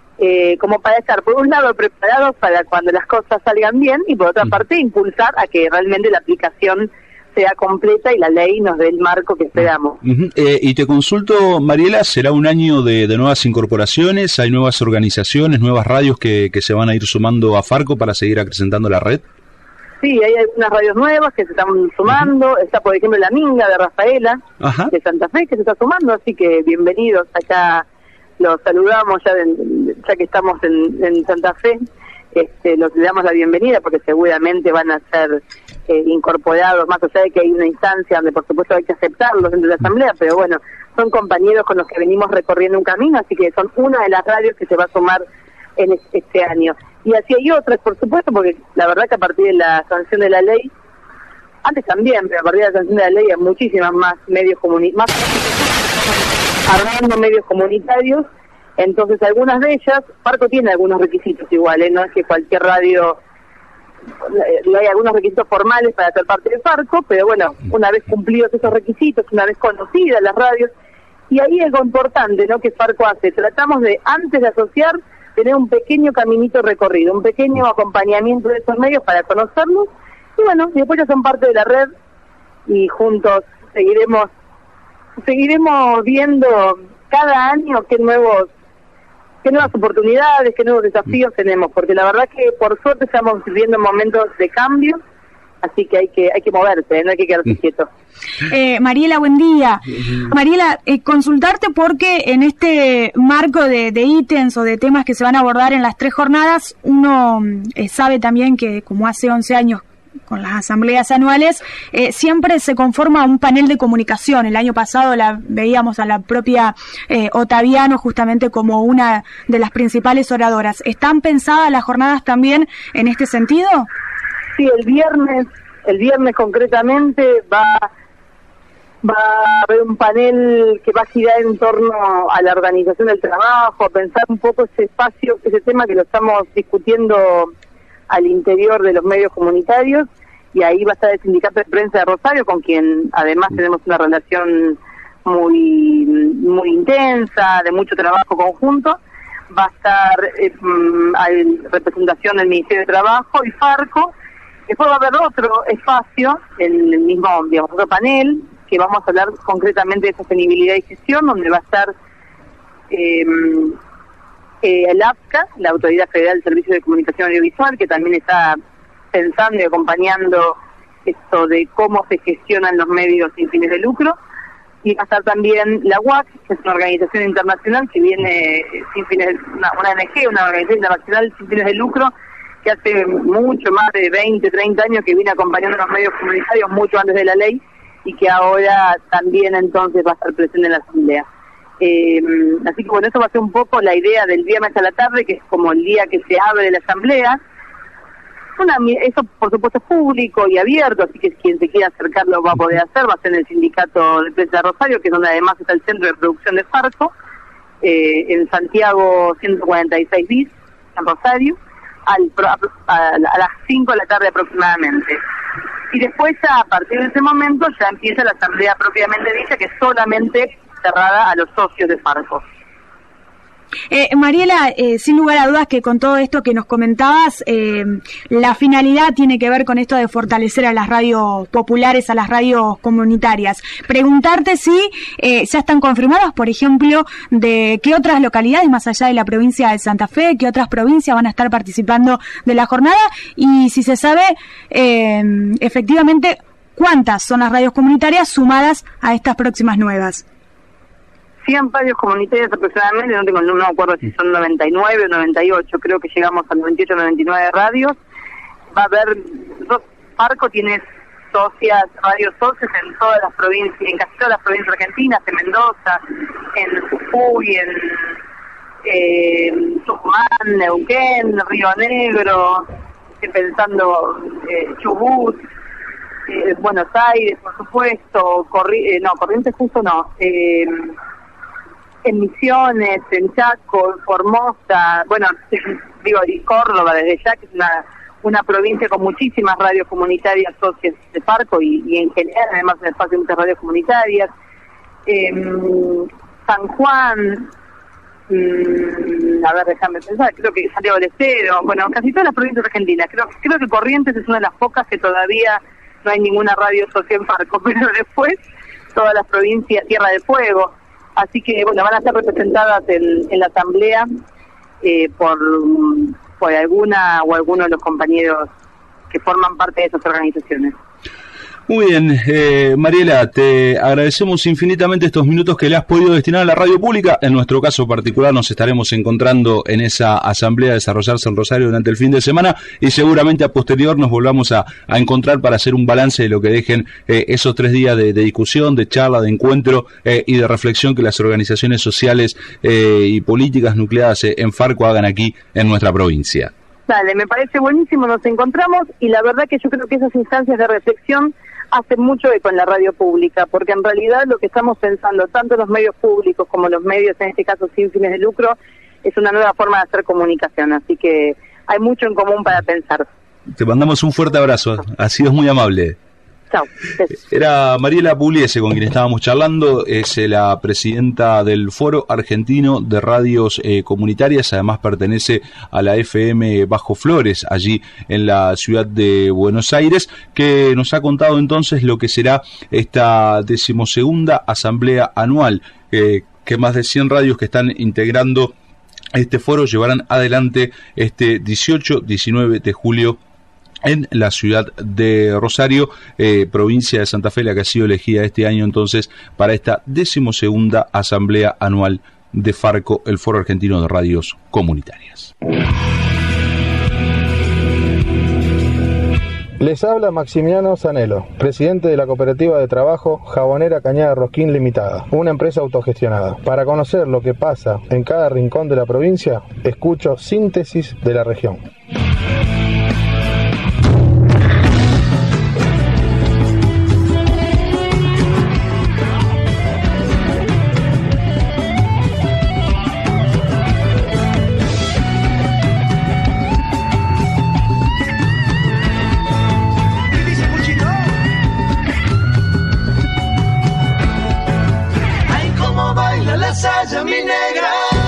C: como para estar, por un lado, preparados para cuando las cosas salgan bien, y por otra parte, impulsar a que realmente la aplicación sea completa y la ley nos dé el marco que esperamos.
H: Y te consulto, Mariela, ¿será un año de nuevas incorporaciones? ¿Hay nuevas organizaciones, nuevas radios que se van a ir sumando a Farco para seguir acrecentando la red?
C: Sí, hay algunas radios nuevas que se están sumando. Está, por ejemplo, La Minga de Rafaela, de Santa Fe, que se está sumando, así que bienvenidos. Acá los saludamos ya que estamos en Santa Fe. Los damos la bienvenida porque seguramente van a ser incorporados, más allá de que hay una instancia donde por supuesto hay que aceptarlos dentro de la asamblea, pero bueno, son compañeros con los que venimos recorriendo un camino, así que son una de las radios que se va a sumar en este año. Y así hay otras, por supuesto, porque la verdad que a partir de la sanción de la ley, antes también, pero a partir de la sanción de la ley hay muchísimas más medios armando medios comunitarios. Entonces algunas de ellas, Farco tiene algunos requisitos iguales, no es que cualquier radio, hay algunos requisitos formales para ser parte de Farco, pero bueno, una vez cumplidos esos requisitos, una vez conocidas las radios, y ahí algo importante, ¿no?, que Farco hace, tratamos de, antes de asociar, tener un pequeño caminito recorrido, un pequeño acompañamiento de esos medios para conocerlos, y bueno, y después ya son parte de la red, y juntos seguiremos viendo cada año qué nuevas oportunidades, qué nuevos desafíos tenemos, porque la verdad que por suerte estamos viviendo momentos de cambio, así que hay que moverse, no hay que quedarse quieto.
I: Mariela, buen día. Mariela, consultarte porque en este marco de ítems o de temas que se van a abordar en las 3 jornadas, uno sabe también que como hace 11 años con las asambleas anuales, siempre se conforma un panel de comunicación. El año pasado veíamos a la propia Otaviano justamente como una de las principales oradoras. ¿Están pensadas las jornadas también en este sentido?
C: Sí, el viernes concretamente va a haber un panel que va a girar en torno a la organización del trabajo, a pensar un poco ese espacio, ese tema que lo estamos discutiendo al interior de los medios comunitarios, y ahí va a estar el Sindicato de Prensa de Rosario, con quien además tenemos una relación muy intensa, de mucho trabajo conjunto. Va a estar hay representación del Ministerio de Trabajo y Farco. Después va a haber otro espacio, el mismo, digamos, otro panel, que vamos a hablar concretamente de sostenibilidad y gestión, donde va a estar el AFCA, la Autoridad Federal del Servicio de Comunicación Audiovisual, que también está pensando y acompañando esto de cómo se gestionan los medios sin fines de lucro. y va a estar también la UAC, que es una organización internacional que viene sin fines, una ONG, una organización internacional sin fines de lucro, que hace mucho más de 20, 30 años que viene acompañando a los medios comunitarios mucho antes de la ley, y que ahora también entonces va a estar presente en la asamblea. Así que bueno, eso va a ser un poco la idea del viernes a la tarde, que es como el día que se abre la asamblea. Eso por supuesto es público y abierto, así que quien se quiera acercar lo va a poder hacer. Va a ser en el Sindicato de Prensa de Rosario, que es donde además está el centro de producción de Farco, en Santiago 146 bis, en Rosario, a las 5 de la tarde aproximadamente. Y después, a partir de ese momento, ya empieza la asamblea propiamente dicha, que es solamente cerrada a los socios de Farco.
I: Mariela, sin lugar a dudas que con todo esto que nos comentabas, la finalidad tiene que ver con esto de fortalecer a las radios populares, a las radios comunitarias. Preguntarte si ya están confirmadas, por ejemplo, de qué otras localidades, más allá de la provincia de Santa Fe, qué otras provincias van a estar participando de la jornada, y si se sabe efectivamente cuántas son las radios comunitarias sumadas a estas próximas nuevas.
C: 100 radios comunitarias aproximadamente, no me acuerdo si son 99 o 98, creo que llegamos a 98 o 99 radios. Va a haber, Farco tiene radios socias en todas las provincias, en casi todas las provincias argentinas, en Mendoza, en Jujuy, en Tucumán, Neuquén, Río Negro, pensando Chubut, Buenos Aires, por supuesto, Corrientes justo no, en Misiones, en Chaco, en Formosa, y Córdoba desde ya, que es una provincia con muchísimas radios comunitarias socias de Farco y en general, además en el espacio de muchas radios comunitarias. San Juan, déjame pensar, creo que Santiago del Estero, casi todas las provincias argentinas. Creo que Corrientes es una de las pocas que todavía no hay ninguna radio social en Farco, pero después todas las provincias, Tierra del Fuego. Así que, van a estar representadas en la asamblea por alguna o alguno de los compañeros que forman parte de esas organizaciones.
H: Muy bien, Mariela, te agradecemos infinitamente estos minutos que le has podido destinar a la radio pública. En nuestro caso particular nos estaremos encontrando en esa asamblea a desarrollarse en Rosario durante el fin de semana, y seguramente a posterior nos volvamos a encontrar para hacer un balance de lo que dejen esos 3 días de discusión, de charla, de encuentro y de reflexión que las organizaciones sociales y políticas nucleadas en Farco hagan aquí en nuestra provincia.
C: Dale, me parece buenísimo, nos encontramos, y la verdad que yo creo que esas instancias de reflexión hacen mucho eco en la radio pública, porque en realidad lo que estamos pensando, tanto los medios públicos como los medios, en este caso sin fines de lucro, es una nueva forma de hacer comunicación, así que hay mucho en común para pensar.
H: Te mandamos un fuerte abrazo, has sido muy amable.
C: Chao.
H: Era Mariela Pugliese con quien estábamos charlando, es la presidenta del Foro Argentino de Radios Comunitarias, además pertenece a la FM Bajo Flores, allí en la ciudad de Buenos Aires, que nos ha contado entonces lo que será esta 12ª asamblea anual, que más de 100 radios que están integrando este foro llevarán adelante este 18-19 de julio en la ciudad de Rosario, provincia de Santa Fe, la que ha sido elegida este año entonces para esta 12ª asamblea anual de Farco, el Foro Argentino de Radios Comunitarias.
D: Les habla Maximiliano Zanello, presidente de la cooperativa de trabajo Jabonera Cañada Rosquín Limitada, una empresa autogestionada. Para conocer lo que pasa en cada rincón de la provincia, escucho Síntesis de la Región.
J: Saya, mi negra.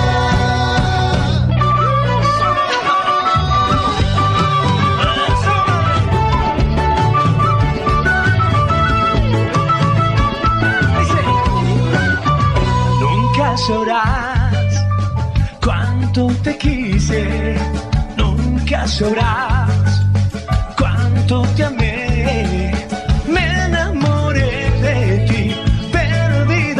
J: Nunca sabrás cuánto te quise, nunca sabrás cuánto te amé, me enamoré de ti, perdí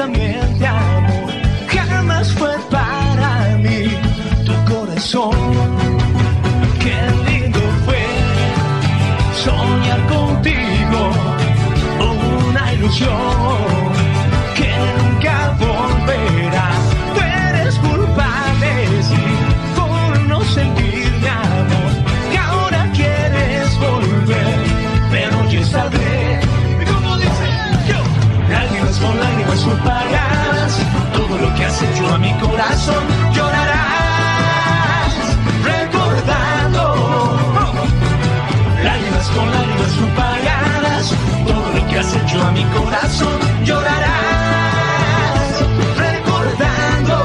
J: ilusión que nunca volverá. Tú eres culpable, sí, por no sentir mi amor, que ahora quieres volver, pero ya es tarde. Y como dice yo, lágrimas con lágrimas tú pagarás, todo lo que has hecho a mi corazón llorarás, recordando. Lágrimas con lágrimas tú pagarás, todo lo que has hecho a mi corazón llorarás, recordando.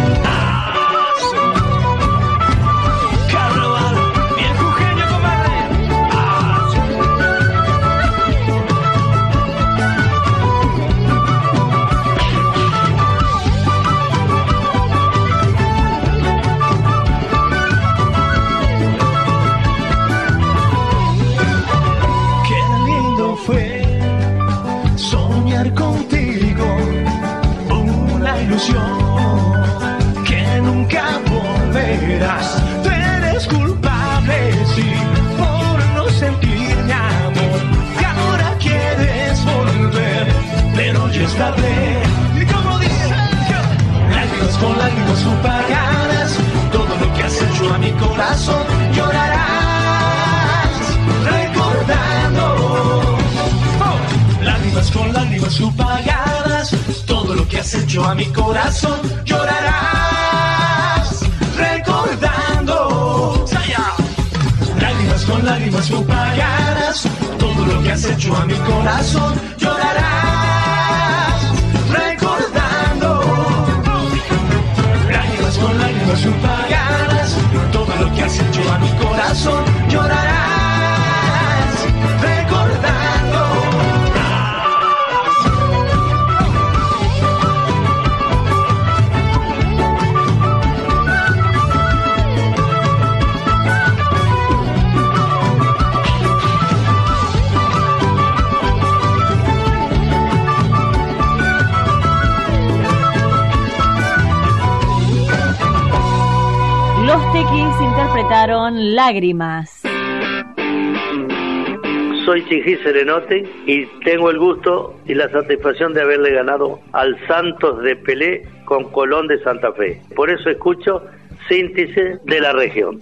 J: Carnaval, viejo genio, comadre. Qué lindo fue soñar contigo, una ilusión que nunca volverás. Tú eres culpable, sí, por no sentir mi amor, que ahora quieres volver, pero ya es tarde. Y como dice yo, lágrimas con lágrimas tú pagarás, todo lo que has hecho a mi corazón llorarás, recordando. Lágrimas con lágrimas tú pagarás, todo lo que has hecho a mi corazón llorarás, recordando. Lágrimas con lágrimas tú pagarás, todo lo que has hecho a mi corazón llorarás, recordando. Lágrimas con lágrimas tú pagarás, todo lo que has hecho a mi corazón llorarás, recordando.
R: Los Tequis interpretaron Lágrimas.
T: Soy Chijí Serenote y tengo el gusto y la satisfacción de haberle ganado al Santos de Pelé con Colón de Santa Fe. Por eso escucho Síntesis de la Región.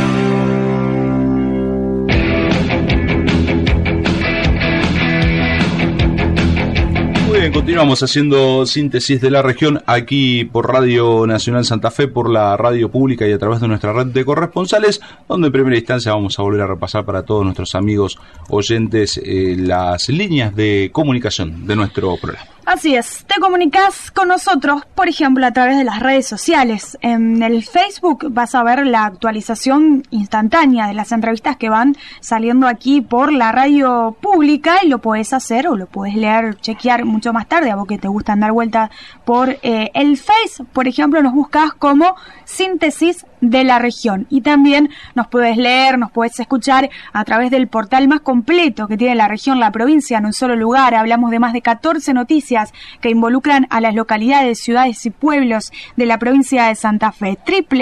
H: Muy bien, continuamos haciendo Síntesis de la Región aquí por Radio Nacional Santa Fe, por la radio pública y a través de nuestra red de corresponsales, donde en primera instancia vamos a volver a repasar para todos nuestros amigos oyentes las líneas de comunicación de nuestro programa.
I: Así es, te comunicas con nosotros, por ejemplo, a través de las redes sociales. En el Facebook vas a ver la actualización instantánea de las entrevistas que van saliendo aquí por la radio pública y lo puedes hacer o lo puedes leer, chequear mucho más tarde, a vos que te gusta dar vuelta por el Face. Por ejemplo, nos buscas como Síntesis de la Región y también nos puedes leer, nos puedes escuchar a través del portal más completo que tiene la región, la provincia, en un solo lugar. Hablamos de más de 14 noticias que involucran a las localidades, ciudades y pueblos de la provincia de Santa Fe.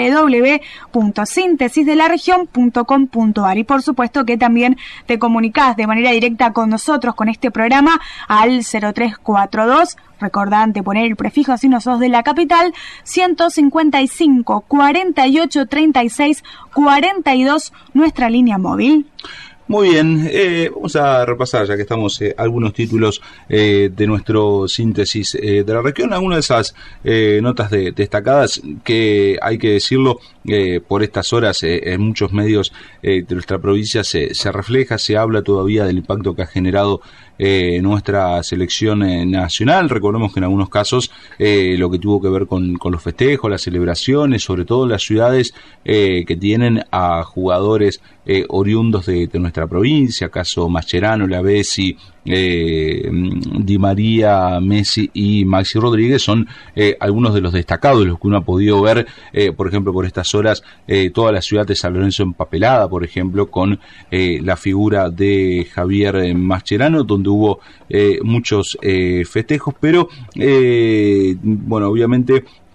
I: www.sintesisdelaregion.com.ar. Y por supuesto que también te comunicás de manera directa con nosotros, con este programa, al 0342. Recordá anteponer el prefijo si no sos de la capital, 155 48 36 42, nuestra línea móvil.
H: Muy bien, vamos a repasar, ya que estamos, algunos títulos de nuestro Síntesis de la Región, algunas de esas notas destacadas que, hay que decirlo, por estas horas en muchos medios de nuestra provincia se refleja, se habla todavía del impacto que ha generado nuestra selección nacional. Recordemos que en algunos casos lo que tuvo que ver con los festejos, las celebraciones, sobre todo en las ciudades que tienen a jugadores oriundos de nuestra provincia, caso Mascherano, Lavezzi, Di María, Messi y Maxi Rodríguez, son algunos de los destacados, los que uno ha podido ver, por ejemplo, por estas horas, toda la ciudad de San Lorenzo empapelada, por ejemplo, con la figura de Javier Mascherano, donde hubo muchos festejos, pero bueno, obviamente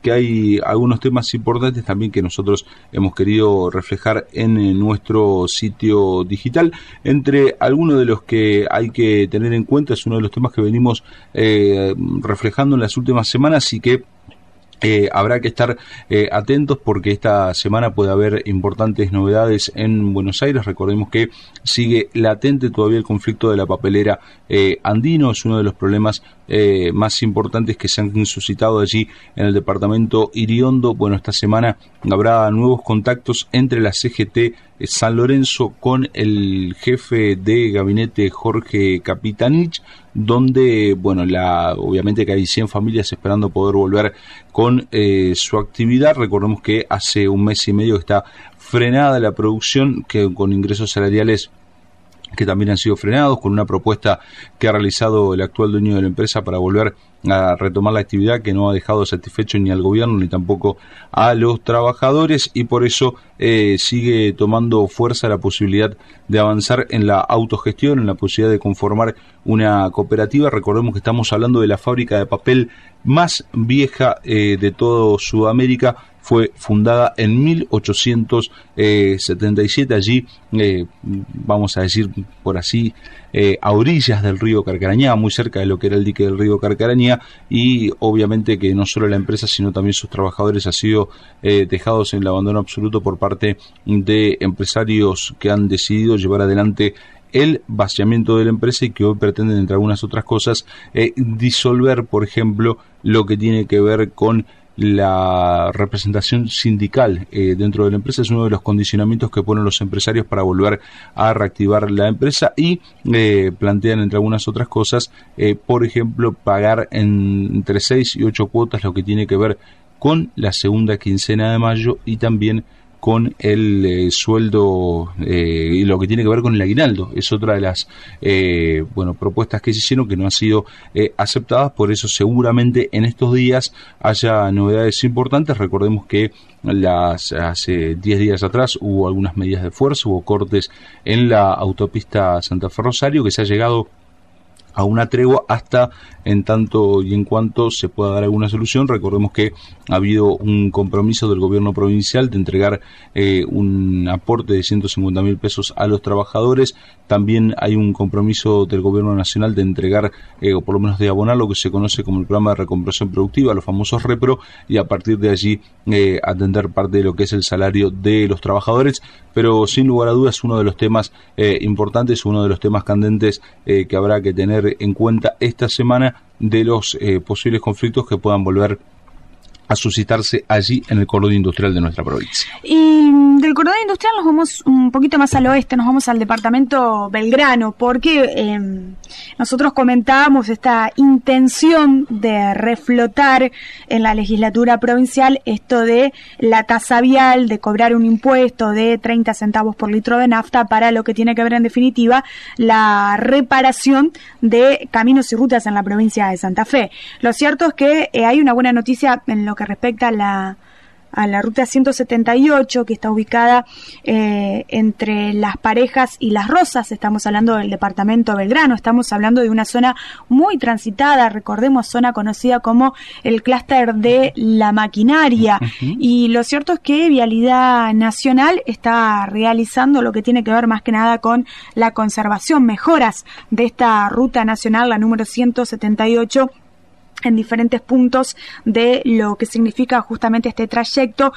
H: que hay algunos temas importantes también que nosotros hemos querido reflejar en nuestro sitio digital. Entre algunos de los que hay que tener en cuenta, es uno de los temas que venimos reflejando en las últimas semanas y que habrá que estar atentos porque esta semana puede haber importantes novedades en Buenos Aires. Recordemos que sigue latente todavía el conflicto de la papelera andino. Es uno de los problemas más importantes que se han suscitado allí en el departamento Iriondo. Bueno, esta semana habrá nuevos contactos entre la CGT San Lorenzo con el jefe de gabinete Jorge Capitanich, donde, bueno, obviamente que hay 100 familias esperando poder volver con su actividad. Recordemos que hace un mes y medio está frenada la producción, que con ingresos salariales que también han sido frenados, con una propuesta que ha realizado el actual dueño de la empresa para volver a retomar la actividad, que no ha dejado satisfecho ni al gobierno ni tampoco a los trabajadores, y por eso sigue tomando fuerza la posibilidad de avanzar en la autogestión, en la posibilidad de conformar una cooperativa. Recordemos que estamos hablando de la fábrica de papel más vieja de toda Sudamérica. Fue fundada en 1877, allí, vamos a decir por así, a orillas del río Carcarañá, muy cerca de lo que era el dique del río Carcarañá, y obviamente que no solo la empresa, sino también sus trabajadores han sido dejados en el abandono absoluto por parte de empresarios que han decidido llevar adelante el vaciamiento de la empresa y que hoy pretenden, entre algunas otras cosas, disolver, por ejemplo, lo que tiene que ver con la representación sindical dentro de la empresa. Es uno de los condicionamientos que ponen los empresarios para volver a reactivar la empresa, y plantean, entre algunas otras cosas, por ejemplo, pagar entre 6 y 8 cuotas lo que tiene que ver con la segunda quincena de mayo y también con el sueldo y lo que tiene que ver con el aguinaldo. Es otra de las propuestas que se hicieron que no han sido aceptadas. Por eso seguramente en estos días haya novedades importantes. Recordemos que hace 10 días atrás hubo algunas medidas de fuerza, hubo cortes en la autopista Santa Fe Rosario, que se ha llegado a una tregua hasta en tanto y en cuanto se pueda dar alguna solución. Recordemos que ha habido un compromiso del gobierno provincial de entregar un aporte de 150.000 pesos a los trabajadores. También hay un compromiso del gobierno nacional de entregar, o por lo menos de abonar, lo que se conoce como el programa de recompensación productiva, los famosos REPRO, y a partir de allí atender parte de lo que es el salario de los trabajadores. Pero sin lugar a dudas, uno de los temas importantes, uno de los temas candentes que habrá que tener en cuenta esta semana, de los posibles conflictos que puedan volver a suscitarse allí en el cordón industrial de nuestra provincia.
I: Y del cordón industrial nos vamos un poquito más al oeste, nos vamos al departamento Belgrano, porque nosotros comentábamos esta intención de reflotar en la legislatura provincial esto de la tasa vial, de cobrar un impuesto de 30 centavos por litro de nafta para lo que tiene que ver en definitiva la reparación de caminos y rutas en la provincia de Santa Fe. Lo cierto es que hay una buena noticia en lo que respecta a la ruta 178, que está ubicada entre Las Parejas y Las Rosas. Estamos hablando del departamento Belgrano, estamos hablando de una zona muy transitada, recordemos, zona conocida como el clúster de la maquinaria. Y lo cierto es que Vialidad Nacional está realizando lo que tiene que ver más que nada con la conservación, mejoras de esta ruta nacional, la número 178, en diferentes puntos de lo que significa justamente este trayecto,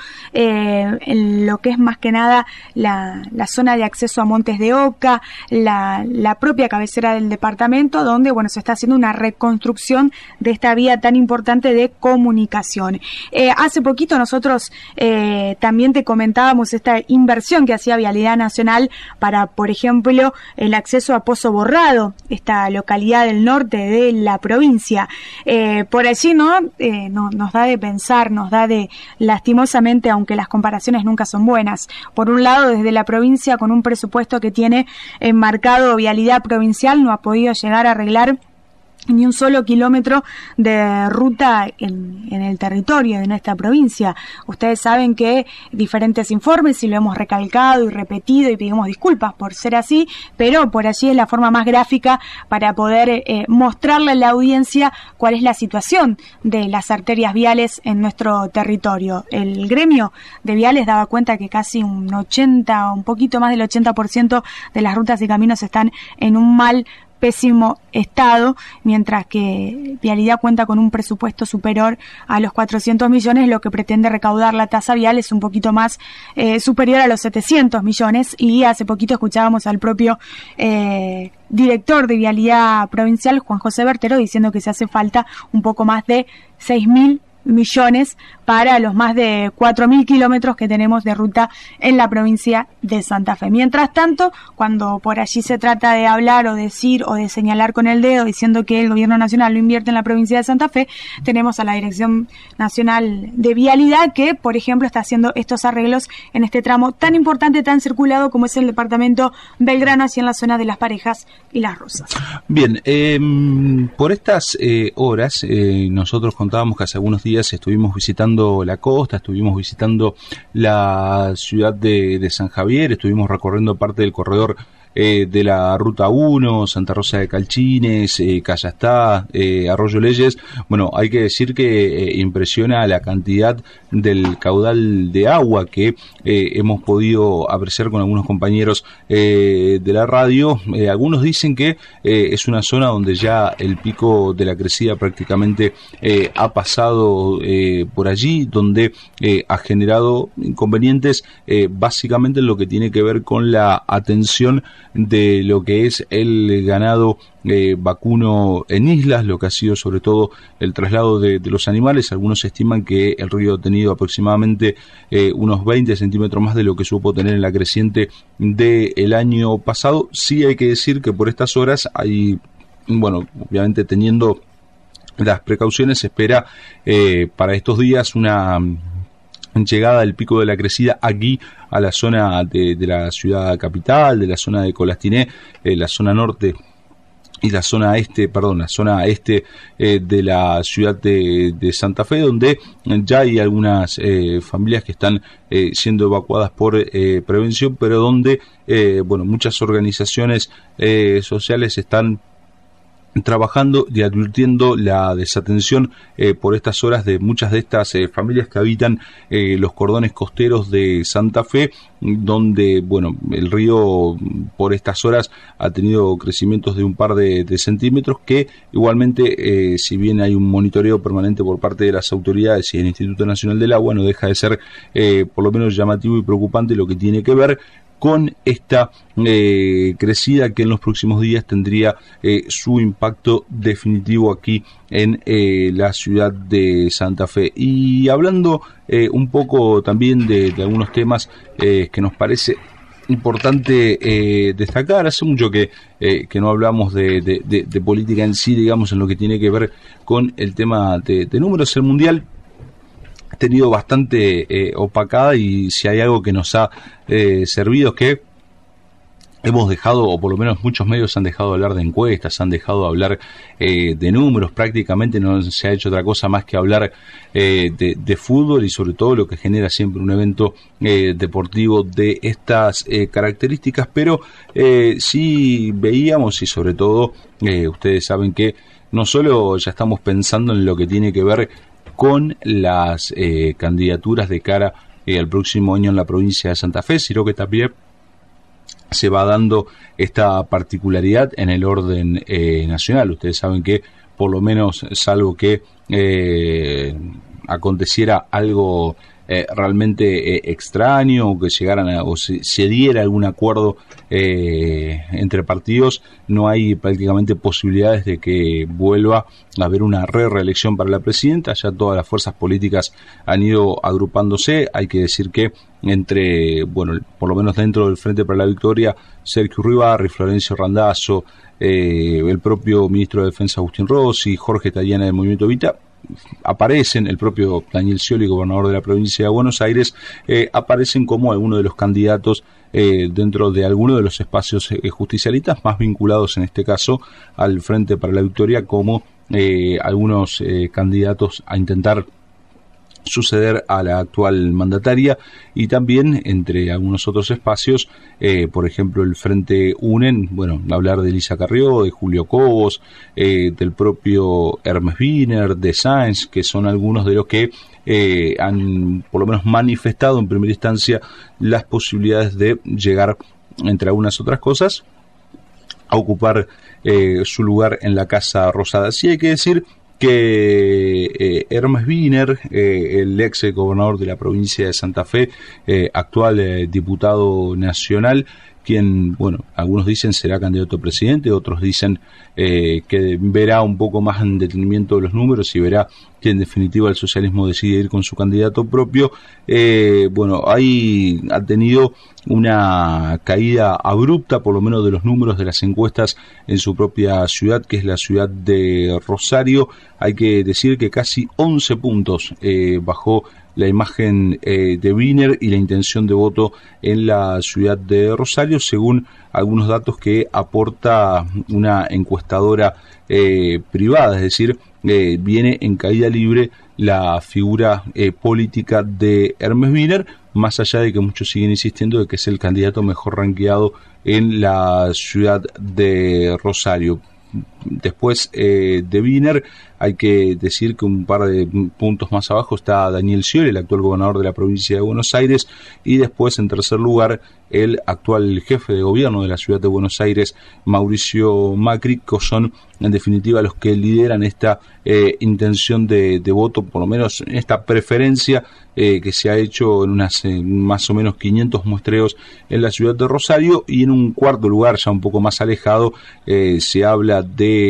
I: en lo que es más que nada la zona de acceso a Montes de Oca, la propia cabecera del departamento, donde se está haciendo una reconstrucción de esta vía tan importante de comunicación. Hace poquito nosotros también te comentábamos esta inversión que hacía Vialidad Nacional para, por ejemplo, el acceso a Pozo Borrado, esta localidad del norte de la provincia. Por allí nos da de pensar, nos da de, lastimosamente, aunque las comparaciones nunca son buenas, por un lado desde la provincia, con un presupuesto que tiene enmarcado Vialidad Provincial, no ha podido llegar a arreglar ni un solo kilómetro de ruta en el territorio de nuestra provincia. Ustedes saben que diferentes informes, y lo hemos recalcado y repetido y pedimos disculpas por ser así, pero por allí es la forma más gráfica para poder mostrarle a la audiencia cuál es la situación de las arterias viales en nuestro territorio. El gremio de viales daba cuenta que casi un poquito más del 80% de las rutas y caminos están en un pésimo estado, mientras que Vialidad cuenta con un presupuesto superior a los 400 millones, lo que pretende recaudar la tasa vial es un poquito más superior a los 700 millones, y hace poquito escuchábamos al propio director de Vialidad Provincial, Juan José Bertero, diciendo que se hace falta un poco más de 6.000 millones para los más de 4.000 kilómetros que tenemos de ruta en la provincia de Santa Fe. Mientras tanto, cuando por allí se trata de hablar o decir o de señalar con el dedo diciendo que el gobierno nacional lo invierte en la provincia de Santa Fe, tenemos a la Dirección Nacional de Vialidad que, por ejemplo, está haciendo estos arreglos en este tramo tan importante, tan circulado como es el departamento Belgrano, así en la zona de Las Parejas y Las Rosas.
H: Bien, por estas horas nosotros contábamos que hace algunos días estuvimos visitando la costa, estuvimos visitando la ciudad de San Javier, estuvimos recorriendo parte del corredor de la Ruta 1, Santa Rosa de Calchines, Callastá, Arroyo Leyes. Bueno, hay que decir que impresiona la cantidad del caudal de agua que hemos podido apreciar con algunos compañeros de la radio. Algunos dicen que es una zona donde ya el pico de la crecida prácticamente ha pasado por allí, donde ha generado inconvenientes básicamente en lo que tiene que ver con la atención de lo que es el ganado vacuno en islas, lo que ha sido sobre todo el traslado de los animales. Algunos estiman que el río ha tenido aproximadamente unos 20 centímetros más de lo que supo tener en la creciente del año pasado. Sí hay que decir que por estas horas hay, bueno, obviamente teniendo las precauciones, se espera para estos días una llegada del pico de la crecida aquí a la zona de la ciudad capital, de la zona de Colastiné, la zona norte y la zona este de la ciudad de Santa Fe, donde ya hay algunas familias que están siendo evacuadas por prevención, pero donde muchas organizaciones sociales están trabajando y advirtiendo la desatención por estas horas de muchas de estas familias que habitan los cordones costeros de Santa Fe, donde el río por estas horas ha tenido crecimientos de un par de centímetros que igualmente, si bien hay un monitoreo permanente por parte de las autoridades y el Instituto Nacional del Agua, no deja de ser por lo menos llamativo y preocupante lo que tiene que ver con esta crecida que en los próximos días tendría su impacto definitivo aquí en la ciudad de Santa Fe. Y hablando un poco también de algunos temas que nos parece importante destacar, hace mucho que no hablamos de política en sí, digamos, en lo que tiene que ver con el tema de números. El Mundial ha tenido bastante opacada, y si hay algo que nos ha servido es que hemos dejado, o por lo menos muchos medios han dejado de hablar de encuestas, han dejado de hablar de números, prácticamente no se ha hecho otra cosa más que hablar de fútbol, y sobre todo lo que genera siempre un evento deportivo de estas características. Pero sí veíamos, y sobre todo ustedes saben que no solo ya estamos pensando en lo que tiene que ver con las candidaturas de cara al próximo año en la provincia de Santa Fe, sino que también se va dando esta particularidad en el orden nacional. Ustedes saben que, por lo menos, salvo que aconteciera algo realmente extraño, o que llegaran o se diera algún acuerdo entre partidos, no hay prácticamente posibilidades de que vuelva a haber una reelección para la presidenta. Ya todas las fuerzas políticas han ido agrupándose. Hay que decir que entre, por lo menos dentro del Frente para la Victoria, Sergio Uribarri, Florencio Randazzo, el propio ministro de Defensa Agustín Rossi, Jorge Tayana del Movimiento Evita, aparecen, el propio Daniel Scioli, gobernador de la provincia de Buenos Aires, aparecen como algunos de los candidatos dentro de algunos de los espacios justicialistas más vinculados en este caso al Frente para la Victoria, como algunos candidatos a intentar suceder a la actual mandataria, y también entre algunos otros espacios, por ejemplo el Frente UNEN, bueno, hablar de Elisa Carrió, de Julio Cobos, del propio Hermes Wiener, de Sáenz, que son algunos de los que han por lo menos manifestado en primera instancia las posibilidades de llegar, entre algunas otras cosas, a ocupar su lugar en la Casa Rosada. Sí hay que decir que Hermes Wiener, el ex gobernador de la provincia de Santa Fe, actual diputado nacional, quien, bueno, algunos dicen será candidato a presidente, otros dicen que verá un poco más en detenimiento de los números y verá que en definitiva el socialismo decide ir con su candidato propio. Bueno, ahí ha tenido una caída abrupta, por lo menos de los números de las encuestas en su propia ciudad, que es la ciudad de Rosario. Hay que decir que casi 11 puntos bajó la imagen de Wiener y la intención de voto en la ciudad de Rosario, según algunos datos que aporta una encuestadora privada, es decir, viene en caída libre la figura política de Hermes Wiener, más allá de que muchos siguen insistiendo de que es el candidato mejor rankeado en la ciudad de Rosario. Después de Wiener hay que decir que un par de puntos más abajo está Daniel Scioli, el actual gobernador de la provincia de Buenos Aires, y después en tercer lugar el actual jefe de gobierno de la ciudad de Buenos Aires, Mauricio Macri, que son en definitiva los que lideran esta intención de voto, por lo menos en esta preferencia que se ha hecho en unas más o menos 500 muestreos en la ciudad de Rosario. Y en un cuarto lugar, ya un poco más alejado, se habla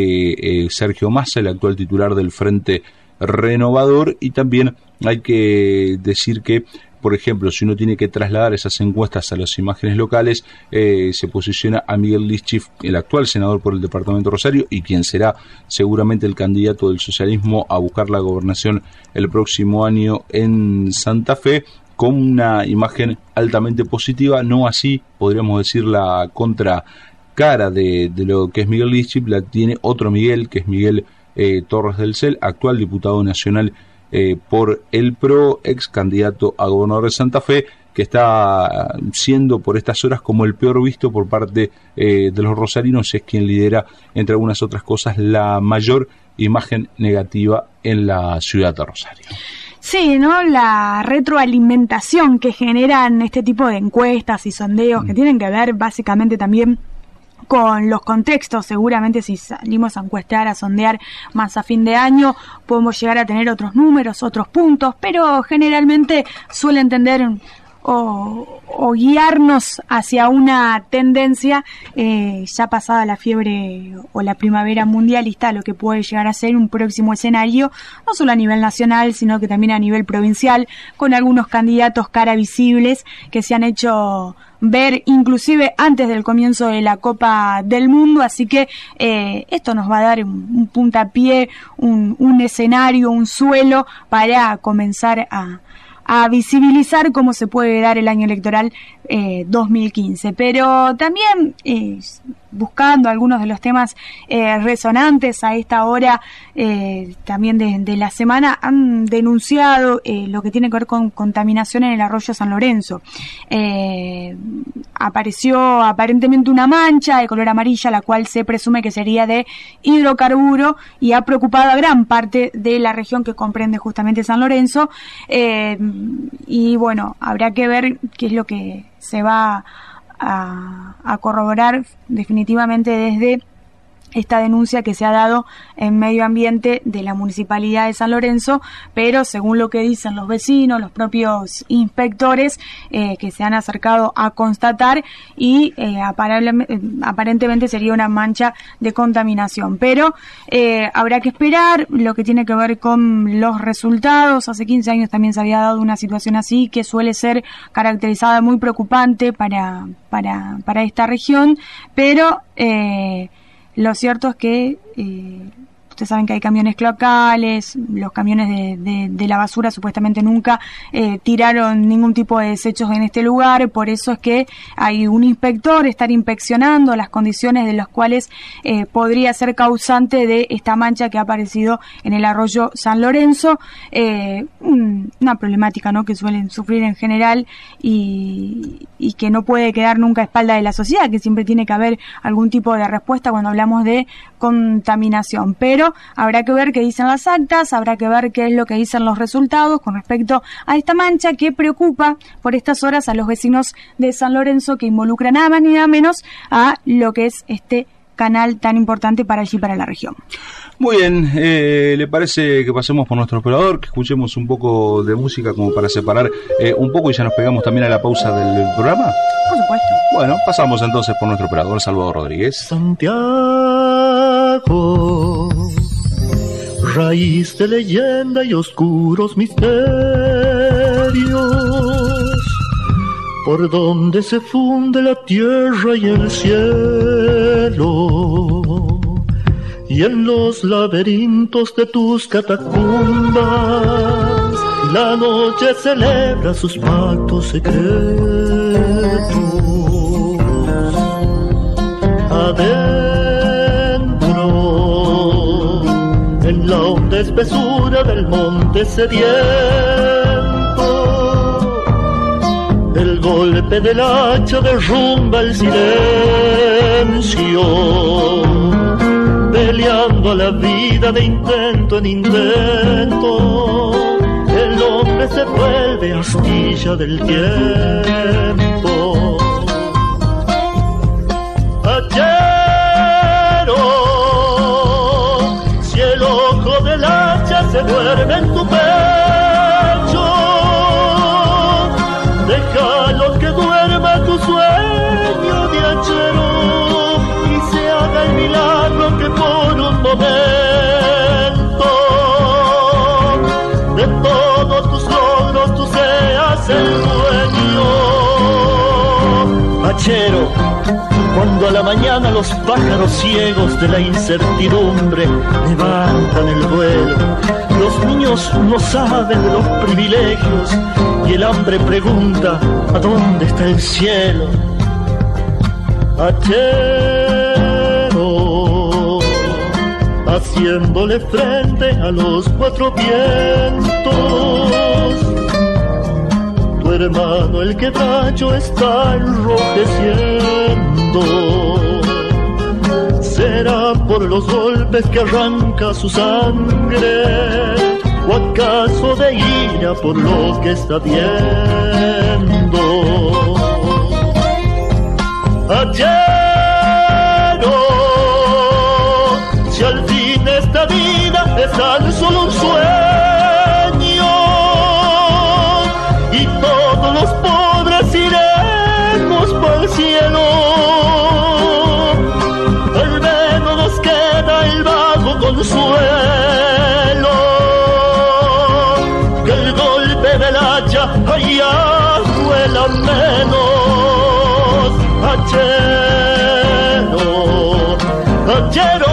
H: de Sergio Massa, el actual titular del Frente Renovador. Y también hay que decir que, por ejemplo, si uno tiene que trasladar esas encuestas a las imágenes locales, se posiciona a Miguel Lischif, el actual senador por el departamento de Rosario y quien será seguramente el candidato del socialismo a buscar la gobernación el próximo año en Santa Fe, con una imagen altamente positiva. No así, podríamos decir, la contracara de lo que es Miguel Lischif, la tiene otro Miguel, que es Miguel Torres del Cel, actual diputado nacional por el PRO, ex candidato a gobernador de Santa Fe, que está siendo por estas horas como el peor visto por parte de los rosarinos. Es quien lidera, entre algunas otras cosas, la mayor imagen negativa en la ciudad de Rosario.
I: Sí, ¿no? La retroalimentación que generan este tipo de encuestas y sondeos que tienen que ver básicamente también con los contextos. Seguramente si salimos a encuestar, a sondear más a fin de año, podemos llegar a tener otros números, otros puntos, pero generalmente suelen tender o guiarnos hacia una tendencia ya pasada la fiebre o la primavera mundialista, lo que puede llegar a ser un próximo escenario, no solo a nivel nacional, sino que también a nivel provincial, con algunos candidatos cara visibles que se han hecho ver inclusive antes del comienzo de la Copa del Mundo. Así que esto nos va a dar un puntapié, un escenario, un suelo para comenzar a visibilizar cómo se puede dar el año electoral 2015. Pero también buscando algunos de los temas resonantes a esta hora también de la semana, han denunciado lo que tiene que ver con contaminación en el arroyo San Lorenzo. Apareció aparentemente una mancha de color amarilla, la cual se presume que sería de hidrocarburo, y ha preocupado a gran parte de la región que comprende justamente San Lorenzo. Y bueno, habrá que ver qué es lo que se va a corroborar definitivamente desde esta denuncia que se ha dado en medio ambiente de la Municipalidad de San Lorenzo, pero según lo que dicen los vecinos, los propios inspectores que se han acercado a constatar, y aparentemente sería una mancha de contaminación, pero habrá que esperar lo que tiene que ver con los resultados. Hace 15 años también se había dado una situación así, que suele ser caracterizada, muy preocupante para esta región, pero lo cierto es que Ustedes saben que hay camiones cloacales, los camiones de la basura supuestamente nunca tiraron ningún tipo de desechos en este lugar, por eso es que hay un inspector estar inspeccionando las condiciones de las cuales podría ser causante de esta mancha que ha aparecido en el arroyo San Lorenzo, una problemática, ¿no?, que suelen sufrir en general y que no puede quedar nunca a espalda de la sociedad, que siempre tiene que haber algún tipo de respuesta cuando hablamos de contaminación, pero habrá que ver qué dicen las actas, habrá que ver qué es lo que dicen los resultados con respecto a esta mancha que preocupa por estas horas a los vecinos de San Lorenzo, que involucra nada más ni nada menos a lo que es este canal tan importante para allí, para la región.
H: Muy bien, ¿le parece que pasemos por nuestro operador, que escuchemos un poco de música como para separar un poco y ya nos pegamos también a la pausa del programa?
I: Por supuesto.
H: Bueno, pasamos entonces por nuestro operador, Salvador Rodríguez.
J: Santiago, raíz de leyenda y oscuros misterios, por donde se funde la tierra y el cielo, y en los laberintos de tus catacumbas la noche celebra sus pactos secretos. Adentro, en la honda espesura del monte sediento, el golpe del hacha derrumba el silencio, peleando a la vida de intento en intento. El hombre se vuelve astilla del tiempo. Hachero, si el ojo del hacha se duerme en tu pecho, déjalo que duerma tu sueño de hachero y se haga el milagro que por un momento de todos tus logros tú seas el dueño. Hachero, cuando a la mañana los pájaros ciegos de la incertidumbre levantan el vuelo, los niños no saben de los privilegios y el hambre pregunta ¿a dónde está el cielo? Hachero, haciéndole frente a los cuatro vientos, tu hermano el quebracho está enrojeciendo. ¿Será por los golpes que arranca su sangre? ¿O acaso de ira por lo que está viendo? Hachero, si al fin esta vida es tan solo un sueño y todos los pobres iremos por el cielo, al menos nos queda el vago consuelo que el golpe del hacha allá duela menos. Hachero, hachero.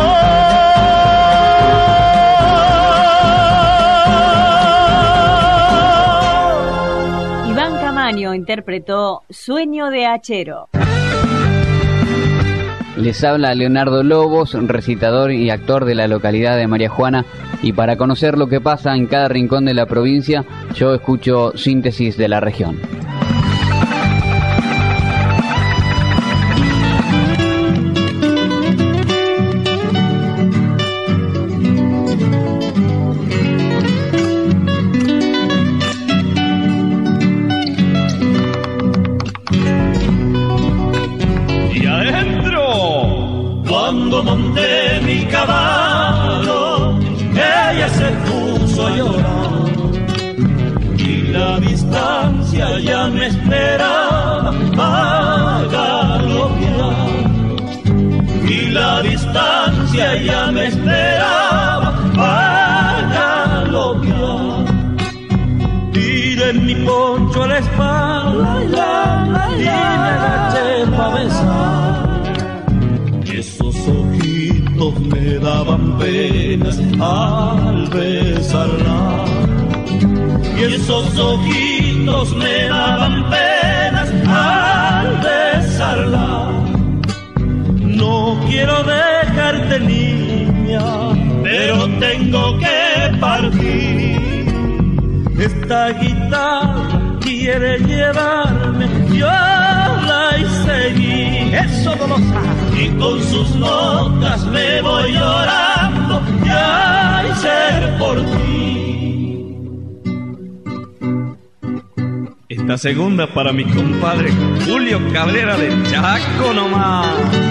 R: Iván Camaño interpretó Sueño de Hachero.
G: Les habla Leonardo Lobos, recitador y actor de la localidad de María Juana, y para conocer lo que pasa en cada rincón de la provincia, yo escucho Síntesis de la Región.
J: Cuando monté mi caballo, ella se puso a llorar y la distancia ya me esperaba para galopear. Y la distancia ya me esperaba para galopear. Tiré mi poncho a la espalda y me agaché para besar esos ojitos ojitos me daban penas al besarla. Y esos ojitos me daban penas al besarla. No quiero dejarte, niña, pero tengo que partir. Esta guitarra quiere llevarme, yo la hice y eso no lo sabe. Y con sus notas me voy llorando, ya hice por ti. Esta segunda para mi compadre Julio Cabrera de Chaco nomás.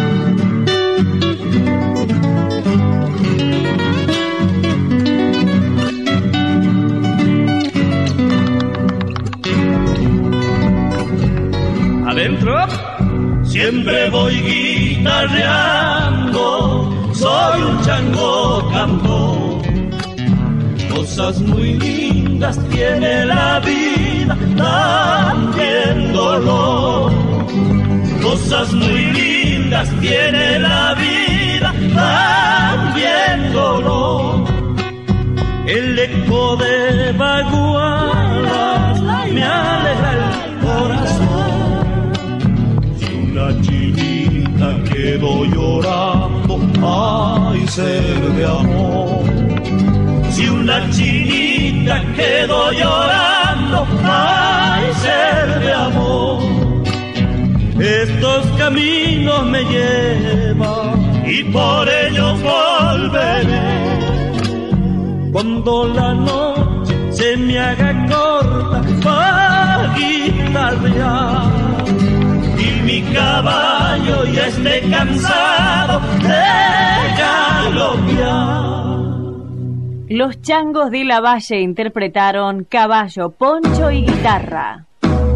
J: Adentro siempre voy guitarreando, soy un chango cantor. Cosas muy lindas tiene la vida, también dolor. Cosas muy lindas tiene la vida, también dolor. El eco de bagualas me alegra el corazón. Una chinita quedó llorando, ay, ser de amor. Si una chinita quedó llorando, ay, ser de amor. Estos caminos me llevan y por ellos volveré. Cuando la noche se me haga corta para guitarrear y mi caballo ya esté cansado de galopear.
R: Los Changos de la Valle interpretaron Caballo, Poncho y Guitarra.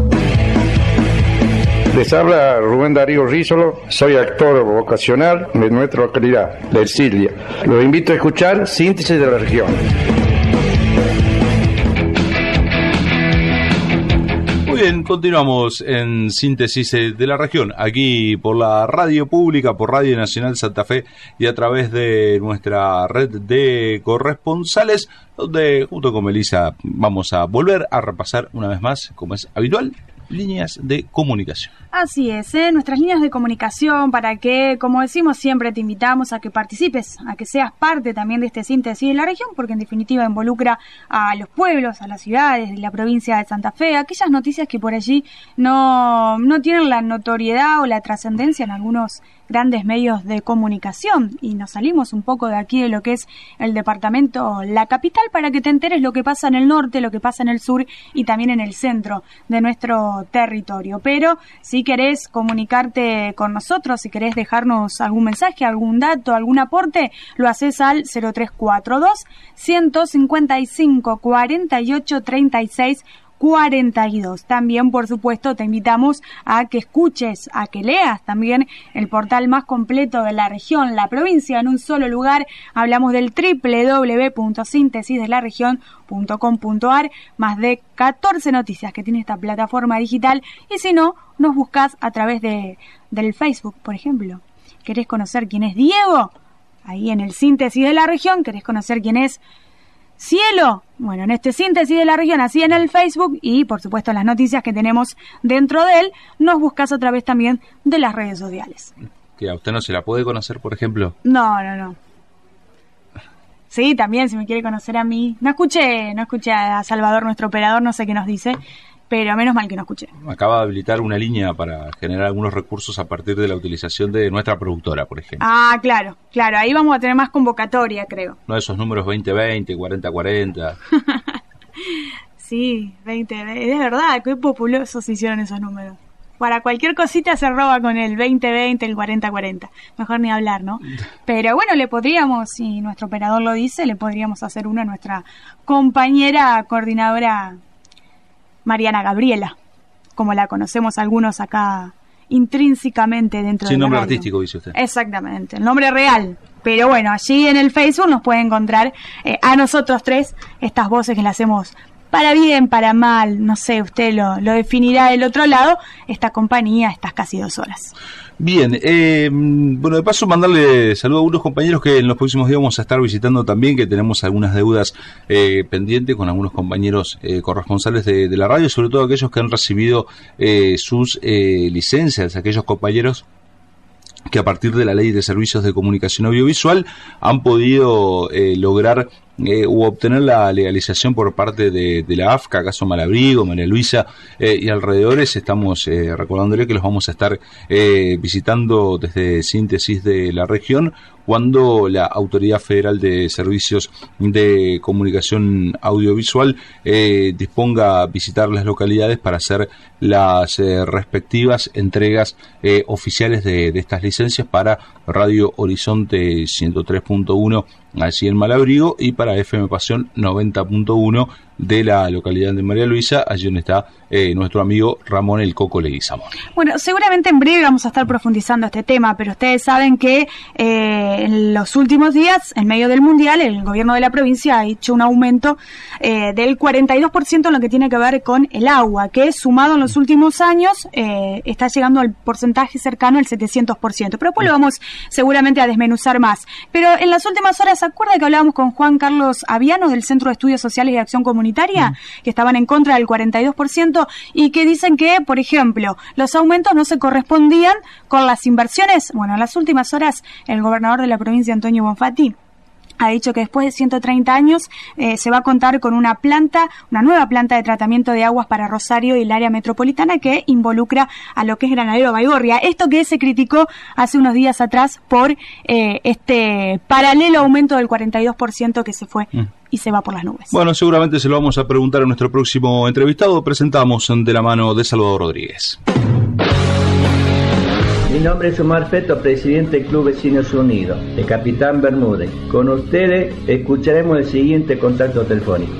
P: Les habla Rubén Darío Rízolo, soy actor vocacional de nuestra localidad, de Ercilia. Los invito a escuchar Síntesis de la Región.
H: Muy bien, continuamos en Síntesis de la Región, aquí por la radio pública, por Radio Nacional Santa Fe y a través de nuestra red de corresponsales, donde junto con Melissa vamos a volver a repasar una vez más, como es habitual, líneas de comunicación.
I: Así es, nuestras líneas de comunicación para que, como decimos siempre, te invitamos a que participes, a que seas parte también de este Síntesis de la Región, porque en definitiva involucra a los pueblos, a las ciudades de la provincia de Santa Fe, aquellas noticias que por allí no tienen la notoriedad o la trascendencia en algunos grandes medios de comunicación, y nos salimos un poco de aquí de lo que es el departamento, la capital, para que te enteres lo que pasa en el norte, lo que pasa en el sur y también en el centro de nuestro territorio. Pero si querés comunicarte con nosotros, si querés dejarnos algún mensaje, algún dato, algún aporte, lo haces al 0342 155 48 36 42. También, por supuesto, te invitamos a que escuches, a que leas también el portal más completo de la región, la provincia, en un solo lugar. Hablamos del www.sintesisdelaregion.com.ar, más de 14 noticias que tiene esta plataforma digital, y si no, nos buscas a través del Facebook, por ejemplo. ¿Querés conocer quién es Diego? Ahí en el Síntesis de la Región. ¿Querés conocer quién es Cielo? Bueno, en este Síntesis de la Región, así en el Facebook, y por supuesto las noticias que tenemos dentro de él, nos buscas a través también de las redes sociales.
H: ¿Que a usted no se la puede conocer, por ejemplo?
I: No. Sí, también, si me quiere conocer a mí. No escuché a Salvador, nuestro operador, no sé qué nos dice, pero menos mal que no escuché.
H: Acaba de habilitar una línea para generar algunos recursos a partir de la utilización de nuestra productora, por ejemplo.
I: Ah, claro, ahí vamos a tener más convocatoria, creo.
H: No esos números 2020, 4040.
I: Sí, 2020, es verdad, qué populosos hicieron esos números. Para cualquier cosita se roba con el 2020, el 4040. Mejor ni hablar, ¿no? Pero bueno, le podríamos, si nuestro operador lo dice, le podríamos hacer uno a nuestra compañera coordinadora Mariana Gabriela, como la conocemos algunos acá intrínsecamente dentro de la radio.
H: Sin nombre artístico, dice usted.
I: Exactamente, el nombre real. Pero bueno, allí en el Facebook nos puede encontrar a nosotros tres, estas voces que le hacemos para bien, para mal, no sé, usted lo definirá del otro lado, esta compañía, estas casi 2 horas.
H: Bien, bueno, de paso mandarle saludo a algunos compañeros que en los próximos días vamos a estar visitando también, que tenemos algunas deudas pendientes con algunos compañeros corresponsales de la radio, sobre todo aquellos que han recibido sus licencias, aquellos compañeros que a partir de la Ley de Servicios de Comunicación Audiovisual han podido lograr u obtener la legalización por parte de la AFCA, caso Malabrigo, María Luisa y alrededores. Estamos recordándole que los vamos a estar visitando desde Síntesis de la Región, cuando la Autoridad Federal de Servicios de Comunicación Audiovisual disponga a visitar las localidades para hacer las respectivas entregas oficiales de estas licencias para Radio Horizonte 103.1 allí en Malabrigo y para FM Pasión 90.1 de la localidad de María Luisa, allí donde está nuestro amigo Ramón el Coco Leguizamón.
I: Bueno, seguramente en breve vamos a estar profundizando este tema, pero ustedes saben que en los últimos días, en medio del Mundial, el gobierno de la provincia ha hecho un aumento del 42% en lo que tiene que ver con el agua, que sumado en los últimos años está llegando al porcentaje cercano al 700%, pero después lo vamos seguramente a desmenuzar más. Pero en las últimas horas, ¿se acuerda que hablábamos con Juan Carlos Aviano del Centro de Estudios Sociales y de Acción Comunitaria, que estaban en contra del 42% y que dicen que, por ejemplo, los aumentos no se correspondían con las inversiones? Bueno, en las últimas horas el gobernador de la provincia, Antonio Bonfatti, ha dicho que después de 130 años se va a contar con una nueva planta de tratamiento de aguas para Rosario y el área metropolitana que involucra a lo que es Granadero Baigorria. Esto que se criticó hace unos días atrás por este paralelo aumento del 42% que se fue y se va por las nubes.
H: Bueno, seguramente se lo vamos a preguntar a nuestro próximo entrevistado. Presentamos de la mano de Salvador Rodríguez.
U: Mi nombre es Omar Feto, presidente del Club Vecinos Unidos, de Capitán Bermúdez. Con ustedes escucharemos el siguiente contacto telefónico.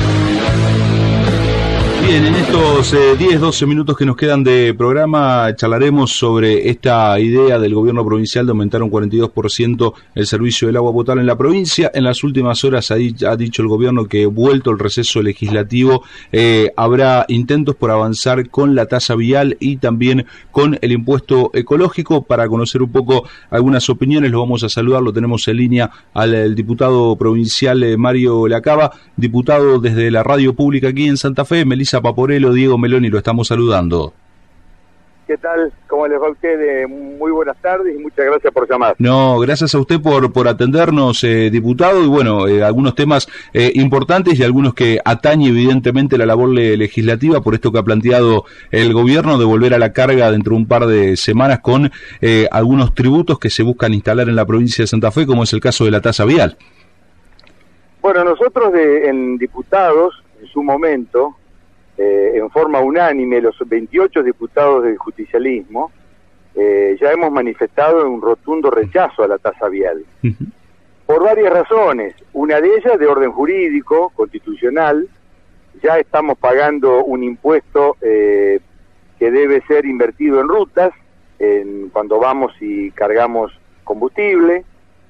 H: Bien, en estos 10-12 minutos que nos quedan de programa charlaremos sobre esta idea del gobierno provincial de aumentar un 42% el servicio del agua potable en la provincia. En las últimas horas ha dicho el gobierno que, vuelto el receso legislativo, habrá intentos por avanzar con la tasa vial y también con el impuesto ecológico. Para conocer un poco algunas opiniones, lo vamos a saludar, lo tenemos en línea al diputado provincial Mario Lacaba, diputado desde la radio pública aquí en Santa Fe. Melissa Paporelo, Diego Meloni, lo estamos saludando.
L: ¿Qué tal? ¿Cómo les va a ustedes? Muy buenas tardes y muchas gracias por llamar.
H: No, gracias a usted por atendernos, diputado, y bueno, algunos temas importantes y algunos que atañe evidentemente la labor legislativa, por esto que ha planteado el gobierno de volver a la carga dentro de un par de semanas con algunos tributos que se buscan instalar en la provincia de Santa Fe, como es el caso de la tasa vial.
L: Bueno, nosotros en diputados, en su momento, en forma unánime, los 28 diputados del justicialismo, ya hemos manifestado un rotundo rechazo a la tasa vial. Por varias razones. Una de ellas de orden jurídico, constitucional. Ya estamos pagando un impuesto que debe ser invertido en rutas, cuando vamos y cargamos combustible.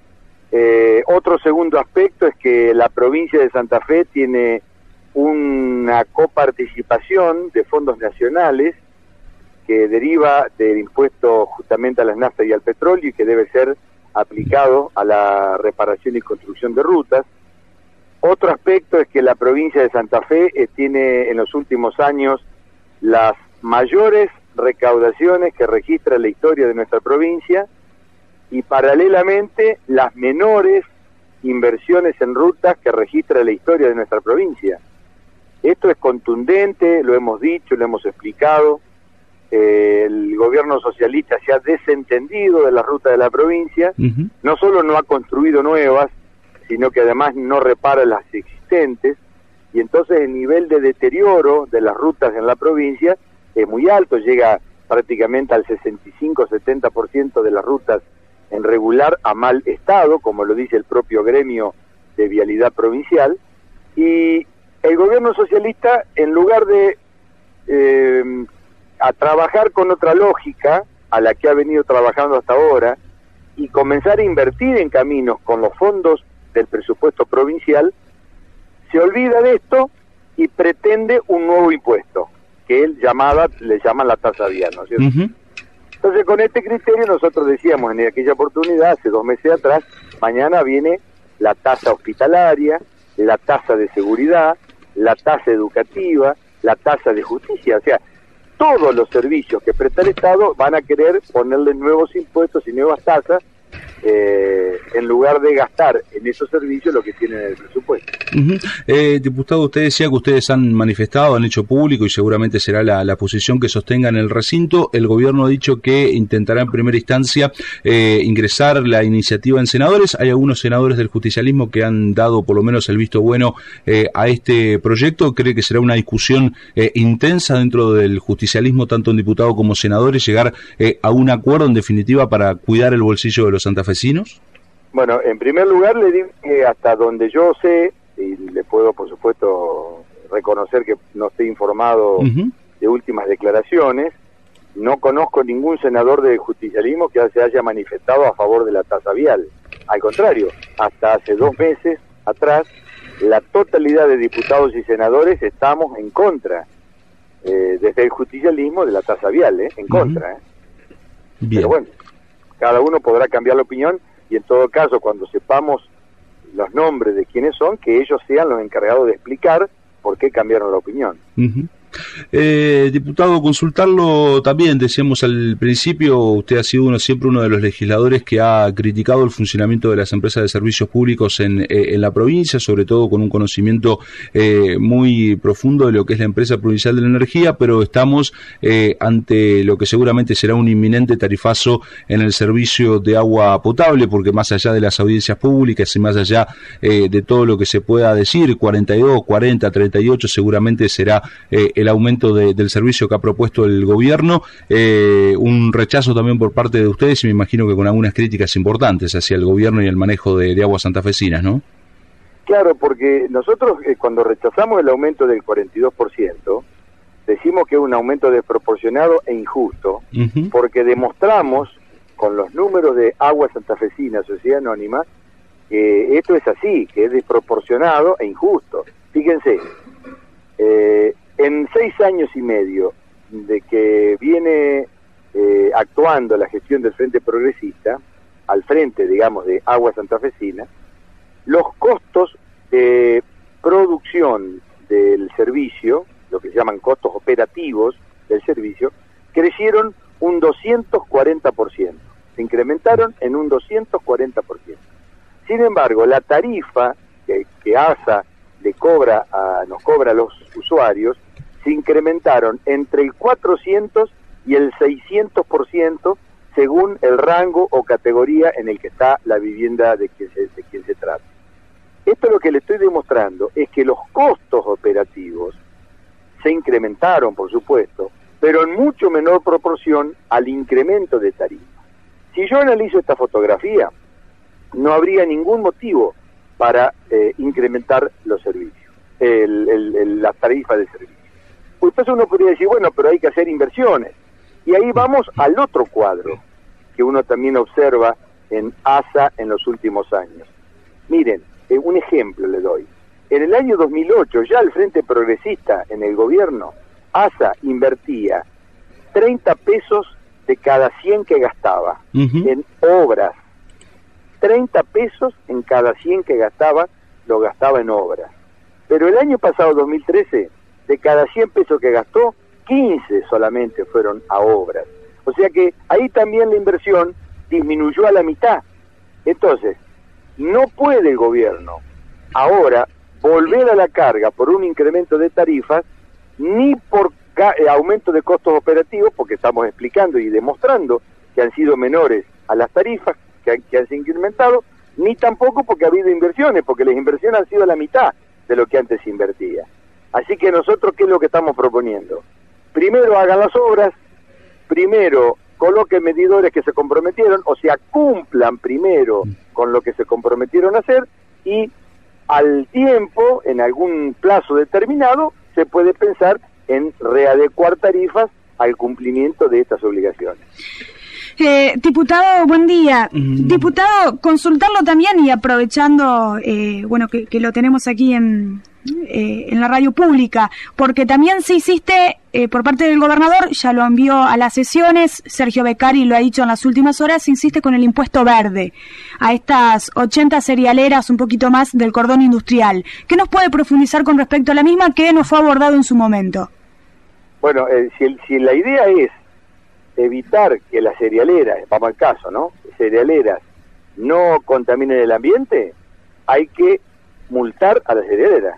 L: Otro segundo aspecto es que la provincia de Santa Fe tiene una coparticipación de fondos nacionales que deriva del impuesto justamente a las naftas y al petróleo y que debe ser aplicado a la reparación y construcción de rutas. Otro aspecto es que la provincia de Santa Fe tiene en los últimos años las mayores recaudaciones que registra la historia de nuestra provincia y paralelamente las menores inversiones en rutas que registra la historia de nuestra provincia. Esto es contundente, lo hemos dicho, lo hemos explicado. El gobierno socialista se ha desentendido de la ruta de la provincia, no solo no ha construido nuevas, sino que además no repara las existentes, y entonces el nivel de deterioro de las rutas en la provincia es muy alto, llega prácticamente al 65-70% de las rutas en regular a mal estado, como lo dice el propio gremio de vialidad provincial, y el gobierno socialista, en lugar de a trabajar con otra lógica a la que ha venido trabajando hasta ahora y comenzar a invertir en caminos con los fondos del presupuesto provincial, se olvida de esto y pretende un nuevo impuesto, que él le llaman la tasa vial, ¿no es cierto? Entonces, con este criterio nosotros decíamos en aquella oportunidad, hace 2 meses atrás, mañana viene la tasa hospitalaria, la tasa de seguridad, la tasa educativa, la tasa de justicia, o sea, todos los servicios que presta el Estado van a querer ponerle nuevos impuestos y nuevas tasas en lugar de gastar en esos servicios lo que tienen en el presupuesto.
H: Diputado, usted decía que ustedes han manifestado, han hecho público y seguramente será la posición que sostengan en el recinto. El gobierno ha dicho que intentará en primera instancia ingresar la iniciativa en senadores. Hay algunos senadores del justicialismo que han dado por lo menos el visto bueno a este proyecto. ¿Cree que será una discusión intensa dentro del justicialismo, tanto en diputados como senadores, llegar a un acuerdo en definitiva para cuidar el bolsillo de los santafesinos?
L: Bueno, en primer lugar le digo que hasta donde yo sé, y le puedo por supuesto reconocer que no estoy informado de últimas declaraciones, no conozco ningún senador del justicialismo que se haya manifestado a favor de la tasa vial. Al contrario, hasta hace 2 meses atrás, la totalidad de diputados y senadores estamos en contra, desde el justicialismo, de la tasa vial, en contra. Pero bueno, cada uno podrá cambiar la opinión y en todo caso, cuando sepamos los nombres de quiénes son, que ellos sean los encargados de explicar por qué cambiaron la opinión.
H: Diputado, consultarlo también, decíamos al principio, usted ha sido siempre uno de los legisladores que ha criticado el funcionamiento de las empresas de servicios públicos en la provincia, sobre todo con un conocimiento muy profundo de lo que es la empresa provincial de la energía, pero estamos ante lo que seguramente será un inminente tarifazo en el servicio de agua potable, porque más allá de las audiencias públicas y más allá de todo lo que se pueda decir, 42, 40, 38 seguramente será el aumento del servicio que ha propuesto el gobierno, un rechazo también por parte de ustedes y me imagino que con algunas críticas importantes hacia el gobierno y el manejo de aguas santafesinas, ¿no?
L: Claro, porque nosotros cuando rechazamos el aumento del 42%, decimos que es un aumento desproporcionado e injusto, porque demostramos con los números de Aguas Santafesinas, Sociedad Anónima, que esto es así, que es desproporcionado e injusto. Fíjense, en 6 años y medio de que viene actuando la gestión del Frente Progresista, al frente, digamos, de Aguas Santafesinas, los costos de producción del servicio, lo que se llaman costos operativos del servicio, crecieron un 240%, se incrementaron en un 240%. Sin embargo, la tarifa que ASA nos cobra a los usuarios, se incrementaron entre el 400 y el 600% según el rango o categoría en el que está la vivienda de quien se trata. Esto lo que le estoy demostrando es que los costos operativos se incrementaron, por supuesto, pero en mucho menor proporción al incremento de tarifa. Si yo analizo esta fotografía, no habría ningún motivo para incrementar los servicios, las tarifas de servicio. Entonces uno podría decir, bueno, pero hay que hacer inversiones. Y ahí vamos al otro cuadro que uno también observa en ASA en los últimos años. Miren, un ejemplo le doy. En el año 2008, ya el Frente Progresista en el gobierno, ASA invertía 30 pesos de cada 100 que gastaba en obras. 30 pesos en cada 100 que gastaba, lo gastaba en obras. Pero el año pasado, 2013, de cada 100 pesos que gastó, 15 solamente fueron a obras. O sea que ahí también la inversión disminuyó a la mitad. Entonces, no puede el gobierno ahora volver a la carga por un incremento de tarifas, ni por aumento de costos operativos, porque estamos explicando y demostrando que han sido menores a las tarifas que han sido incrementado, ni tampoco porque ha habido inversiones, porque las inversiones han sido la mitad de lo que antes se invertía. Así que nosotros, ¿qué es lo que estamos proponiendo? Primero hagan las obras, primero coloquen medidores que se comprometieron, o sea, cumplan primero con lo que se comprometieron a hacer, y al tiempo, en algún plazo determinado, se puede pensar en readecuar tarifas al cumplimiento de estas obligaciones.
I: Diputado, buen día. Diputado, consultarlo también y aprovechando, bueno, que lo tenemos aquí en en la radio pública, porque también se hiciste por parte del gobernador, ya lo envió a las sesiones, Sergio Beccari lo ha dicho en las últimas horas, se insiste con el impuesto verde a estas 80 cerealeras, un poquito más del cordón industrial. ¿Qué nos puede profundizar con respecto a la misma que no fue abordado en su momento?
L: Bueno, si la idea es evitar que las cerealeras, vamos al caso, ¿no? Cerealeras no contaminen el ambiente, hay que multar a las cerealeras.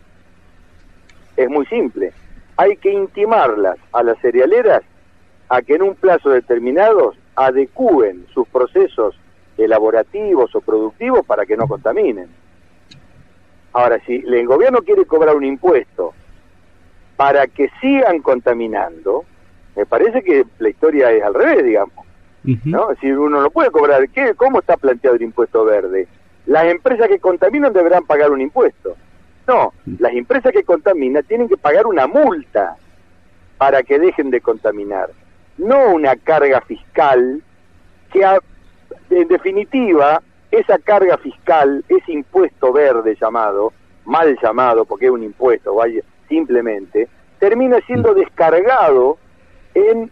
L: Es muy simple. Hay que intimarlas a las cerealeras a que en un plazo determinado adecúen sus procesos elaborativos o productivos para que no contaminen. Ahora, si el gobierno quiere cobrar un impuesto para que sigan contaminando, me parece que la historia es al revés, digamos. ¿No? Si uno no puede cobrar, ¿cómo está planteado el impuesto verde? Las empresas que contaminan deberán pagar un impuesto. No, las empresas que contaminan tienen que pagar una multa para que dejen de contaminar, no una carga fiscal que, en definitiva, esa carga fiscal, ese impuesto verde llamado, mal llamado porque es un impuesto, vaya, simplemente, termina siendo descargado en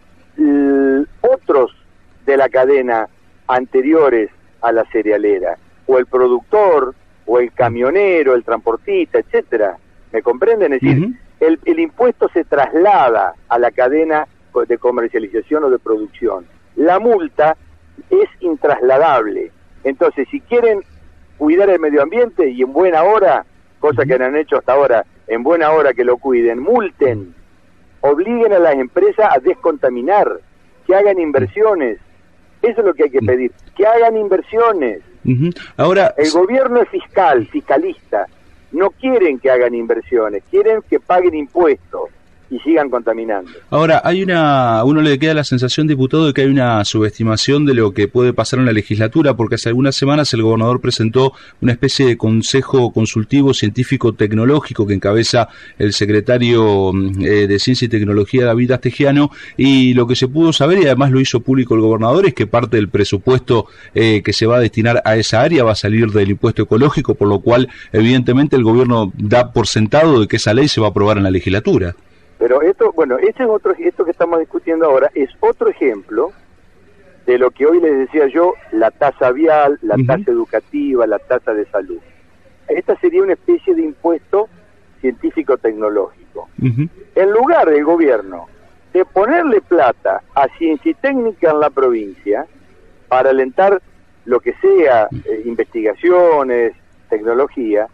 L: otros de la cadena anteriores a la cerealera, o el productor, o el camionero, el transportista, etcétera. ¿Me comprenden? Es decir, el impuesto se traslada a la cadena de comercialización o de producción. La multa es intrasladable. Entonces, si quieren cuidar el medio ambiente y en buena hora, cosa que no han hecho hasta ahora, en buena hora que lo cuiden, multen, obliguen a las empresas a descontaminar, que hagan inversiones. Eso es lo que hay que pedir, que hagan inversiones.
H: Ahora,
L: el gobierno es fiscalista, no quieren que hagan inversiones, quieren que paguen impuestos y sigan contaminando.
H: Ahora, uno le queda la sensación, diputado, de que hay una subestimación de lo que puede pasar en la legislatura, porque hace algunas semanas el gobernador presentó una especie de consejo consultivo científico-tecnológico que encabeza el secretario de Ciencia y Tecnología, David Astegiano, y lo que se pudo saber, y además lo hizo público el gobernador, es que parte del presupuesto que se va a destinar a esa área va a salir del impuesto ecológico, por lo cual, evidentemente, el gobierno da por sentado de que esa ley se va a aprobar en la legislatura.
L: Pero esto que estamos discutiendo ahora es otro ejemplo de lo que hoy les decía yo, la tasa vial, la tasa educativa, la tasa de salud. Esta sería una especie de impuesto científico-tecnológico. En lugar del gobierno de ponerle plata a ciencia y técnica en la provincia para alentar lo que sea, investigaciones, tecnología,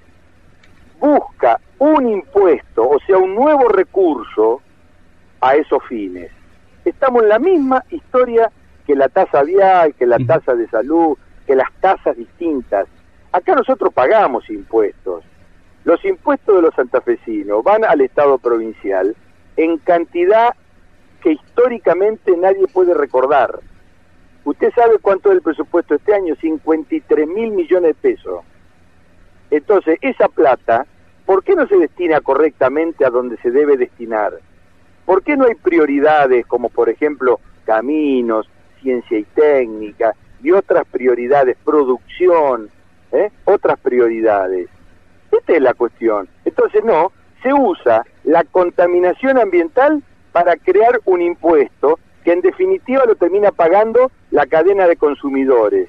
L: busca un impuesto, o sea, un nuevo recurso a esos fines. Estamos en la misma historia que la tasa vial, que la tasa de salud, que las tasas distintas. Acá nosotros pagamos impuestos. Los impuestos de los santafesinos van al Estado provincial en cantidad que históricamente nadie puede recordar. ¿Usted sabe cuánto es el presupuesto este año? 53.000 millones de pesos. Entonces, esa plata, ¿por qué no se destina correctamente a donde se debe destinar? ¿Por qué no hay prioridades como, por ejemplo, caminos, ciencia y técnica, y otras prioridades, producción, otras prioridades? Esta es la cuestión. Entonces, no, se usa la contaminación ambiental para crear un impuesto que en definitiva lo termina pagando la cadena de consumidores,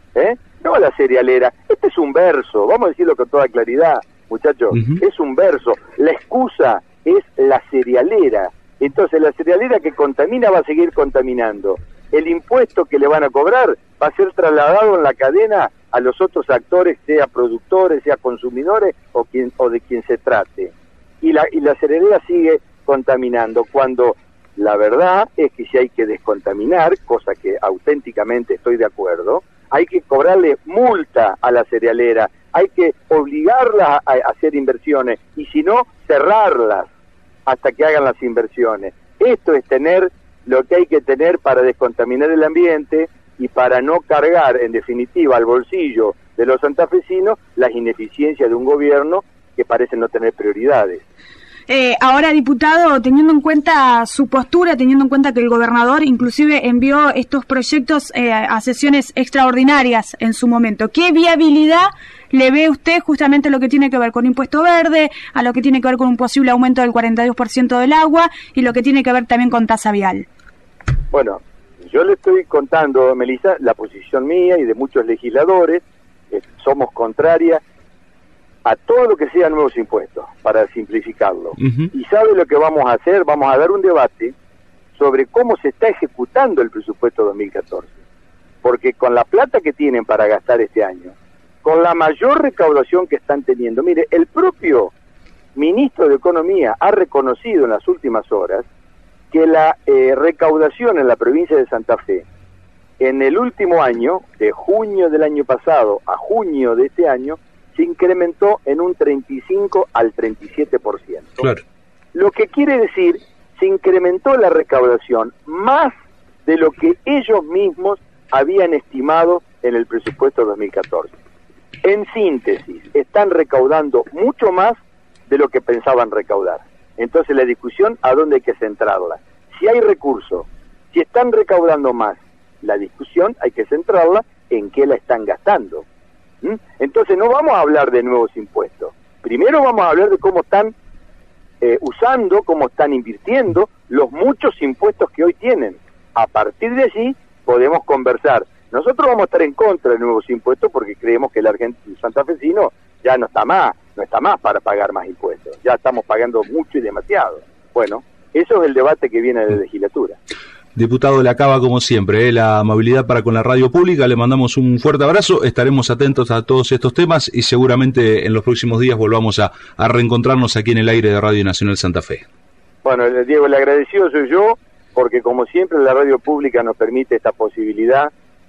L: no la cerealera. Este es un verso, vamos a decirlo con toda claridad, muchachos, es un verso. La excusa es la cerealera. Entonces la cerealera que contamina va a seguir contaminando. El impuesto que le van a cobrar va a ser trasladado en la cadena a los otros actores, sea productores, sea consumidores o de quien se trate. Y la cerealera sigue contaminando, cuando la verdad es que si hay que descontaminar, cosa que auténticamente estoy de acuerdo, hay que cobrarle multa a la cerealera, hay que obligarlas a hacer inversiones, y si no, cerrarlas hasta que hagan las inversiones. Esto es tener lo que hay que tener para descontaminar el ambiente y para no cargar, en definitiva, al bolsillo de los santafesinos las ineficiencias de un gobierno que parece no tener prioridades.
I: Ahora, diputado, teniendo en cuenta su postura, teniendo en cuenta que el gobernador inclusive envió estos proyectos a sesiones extraordinarias en su momento, ¿qué viabilidad le ve usted justamente lo que tiene que ver con impuesto verde, a lo que tiene que ver con un posible aumento del 42% del agua y lo que tiene que ver también con tasa vial?
L: Bueno, yo le estoy contando, Melissa, la posición mía y de muchos legisladores. Somos contrarias a todo lo que sea nuevos impuestos, para simplificarlo. Y ¿sabe lo que vamos a hacer? Vamos a dar un debate sobre cómo se está ejecutando el presupuesto 2014. Porque con la plata que tienen para gastar este año, con la mayor recaudación que están teniendo, mire, el propio ministro de Economía ha reconocido en las últimas horas que la recaudación en la provincia de Santa Fe, en el último año, de junio del año pasado a junio de este año, se incrementó en un 35 al 37%.
H: Claro.
L: Lo que quiere decir, se incrementó la recaudación más de lo que ellos mismos habían estimado en el presupuesto 2014. En síntesis, están recaudando mucho más de lo que pensaban recaudar. Entonces la discusión, ¿a dónde hay que centrarla? Si hay recursos, si están recaudando más, la discusión hay que centrarla en qué la están gastando. Entonces no vamos a hablar de nuevos impuestos. Primero vamos a hablar de cómo están usando, cómo están invirtiendo los muchos impuestos que hoy tienen. A partir de allí podemos conversar. Nosotros vamos a estar en contra de nuevos impuestos porque creemos que el argentino santafesino ya no está más para pagar más impuestos. Ya estamos pagando mucho y demasiado. Bueno, eso es el debate que viene de la legislatura.
H: Diputado Lacaba, como siempre, la amabilidad para con la radio pública, le mandamos un fuerte abrazo, estaremos atentos a todos estos temas y seguramente en los próximos días volvamos a reencontrarnos aquí en el aire de Radio Nacional Santa Fe.
L: Bueno, Diego, el agradecido soy yo, porque como siempre la radio pública nos permite esta posibilidad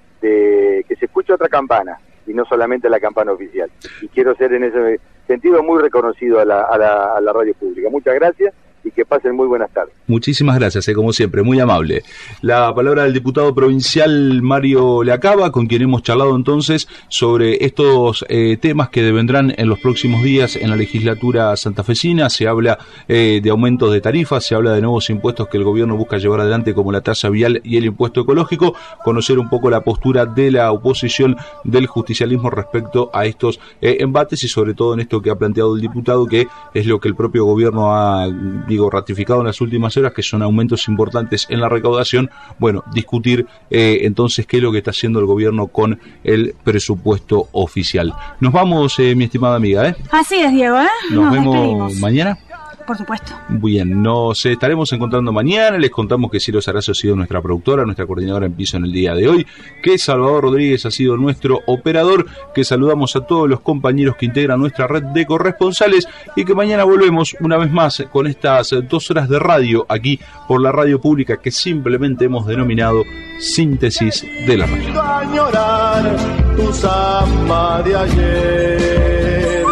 L: de que se escuche otra campana y no solamente la campana oficial. Y quiero ser en ese sentido muy reconocido a la radio pública. Muchas gracias y que pasen muy buenas tardes.
H: Muchísimas gracias, como siempre, muy amable. La palabra del diputado provincial Mario Lacaba, con quien hemos charlado entonces sobre estos temas que devendrán en los próximos días en la legislatura santafesina. Se habla de aumentos de tarifas, se habla de nuevos impuestos que el gobierno busca llevar adelante, como la tasa vial y el impuesto ecológico. Conocer un poco la postura de la oposición del justicialismo respecto a estos embates y sobre todo en esto que ha planteado el diputado, que es lo que el propio gobierno ha ratificado en las últimas horas, que son aumentos importantes en la recaudación. Bueno, discutir entonces qué es lo que está haciendo el gobierno con el presupuesto oficial. Nos vamos, mi estimada amiga,
I: Así es, Diego,
H: Nos vemos despedimos mañana.
I: Por supuesto.
H: Bien, nos estaremos encontrando mañana. Les contamos que Ciro Sarazo ha sido nuestra productora, nuestra coordinadora en piso en el día de hoy, que Salvador Rodríguez ha sido nuestro operador, que saludamos a todos los compañeros que integran nuestra red de corresponsales y que mañana volvemos una vez más con estas 2 horas de radio aquí por la radio pública que simplemente hemos denominado Síntesis de la Región.
J: Añorar tu samba de ayer.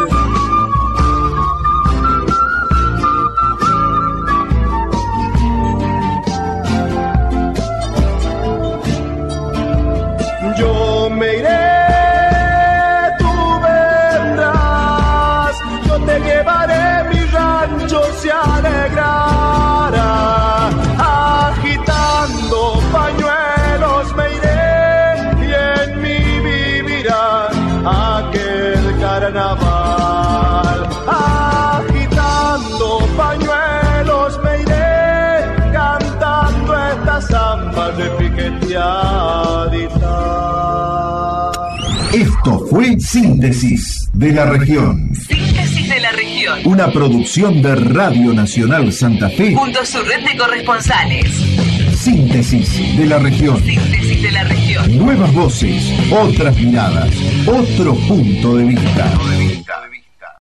J: Yo me iré, tú vendrás, yo te llevaré, mi rancho se alegrará, agitando pañuelos me iré y en mí vivirá aquel carnaval, agitando pañuelos me iré, cantando esta samba de piqueteadita.
A: Esto fue Síntesis de la Región.
E: Síntesis de la Región.
A: Una producción de Radio Nacional Santa Fe
E: Junto a su red de corresponsales.
A: Síntesis de la Región.
E: Síntesis de la Región.
A: Nuevas voces, otras miradas, otro punto de vista.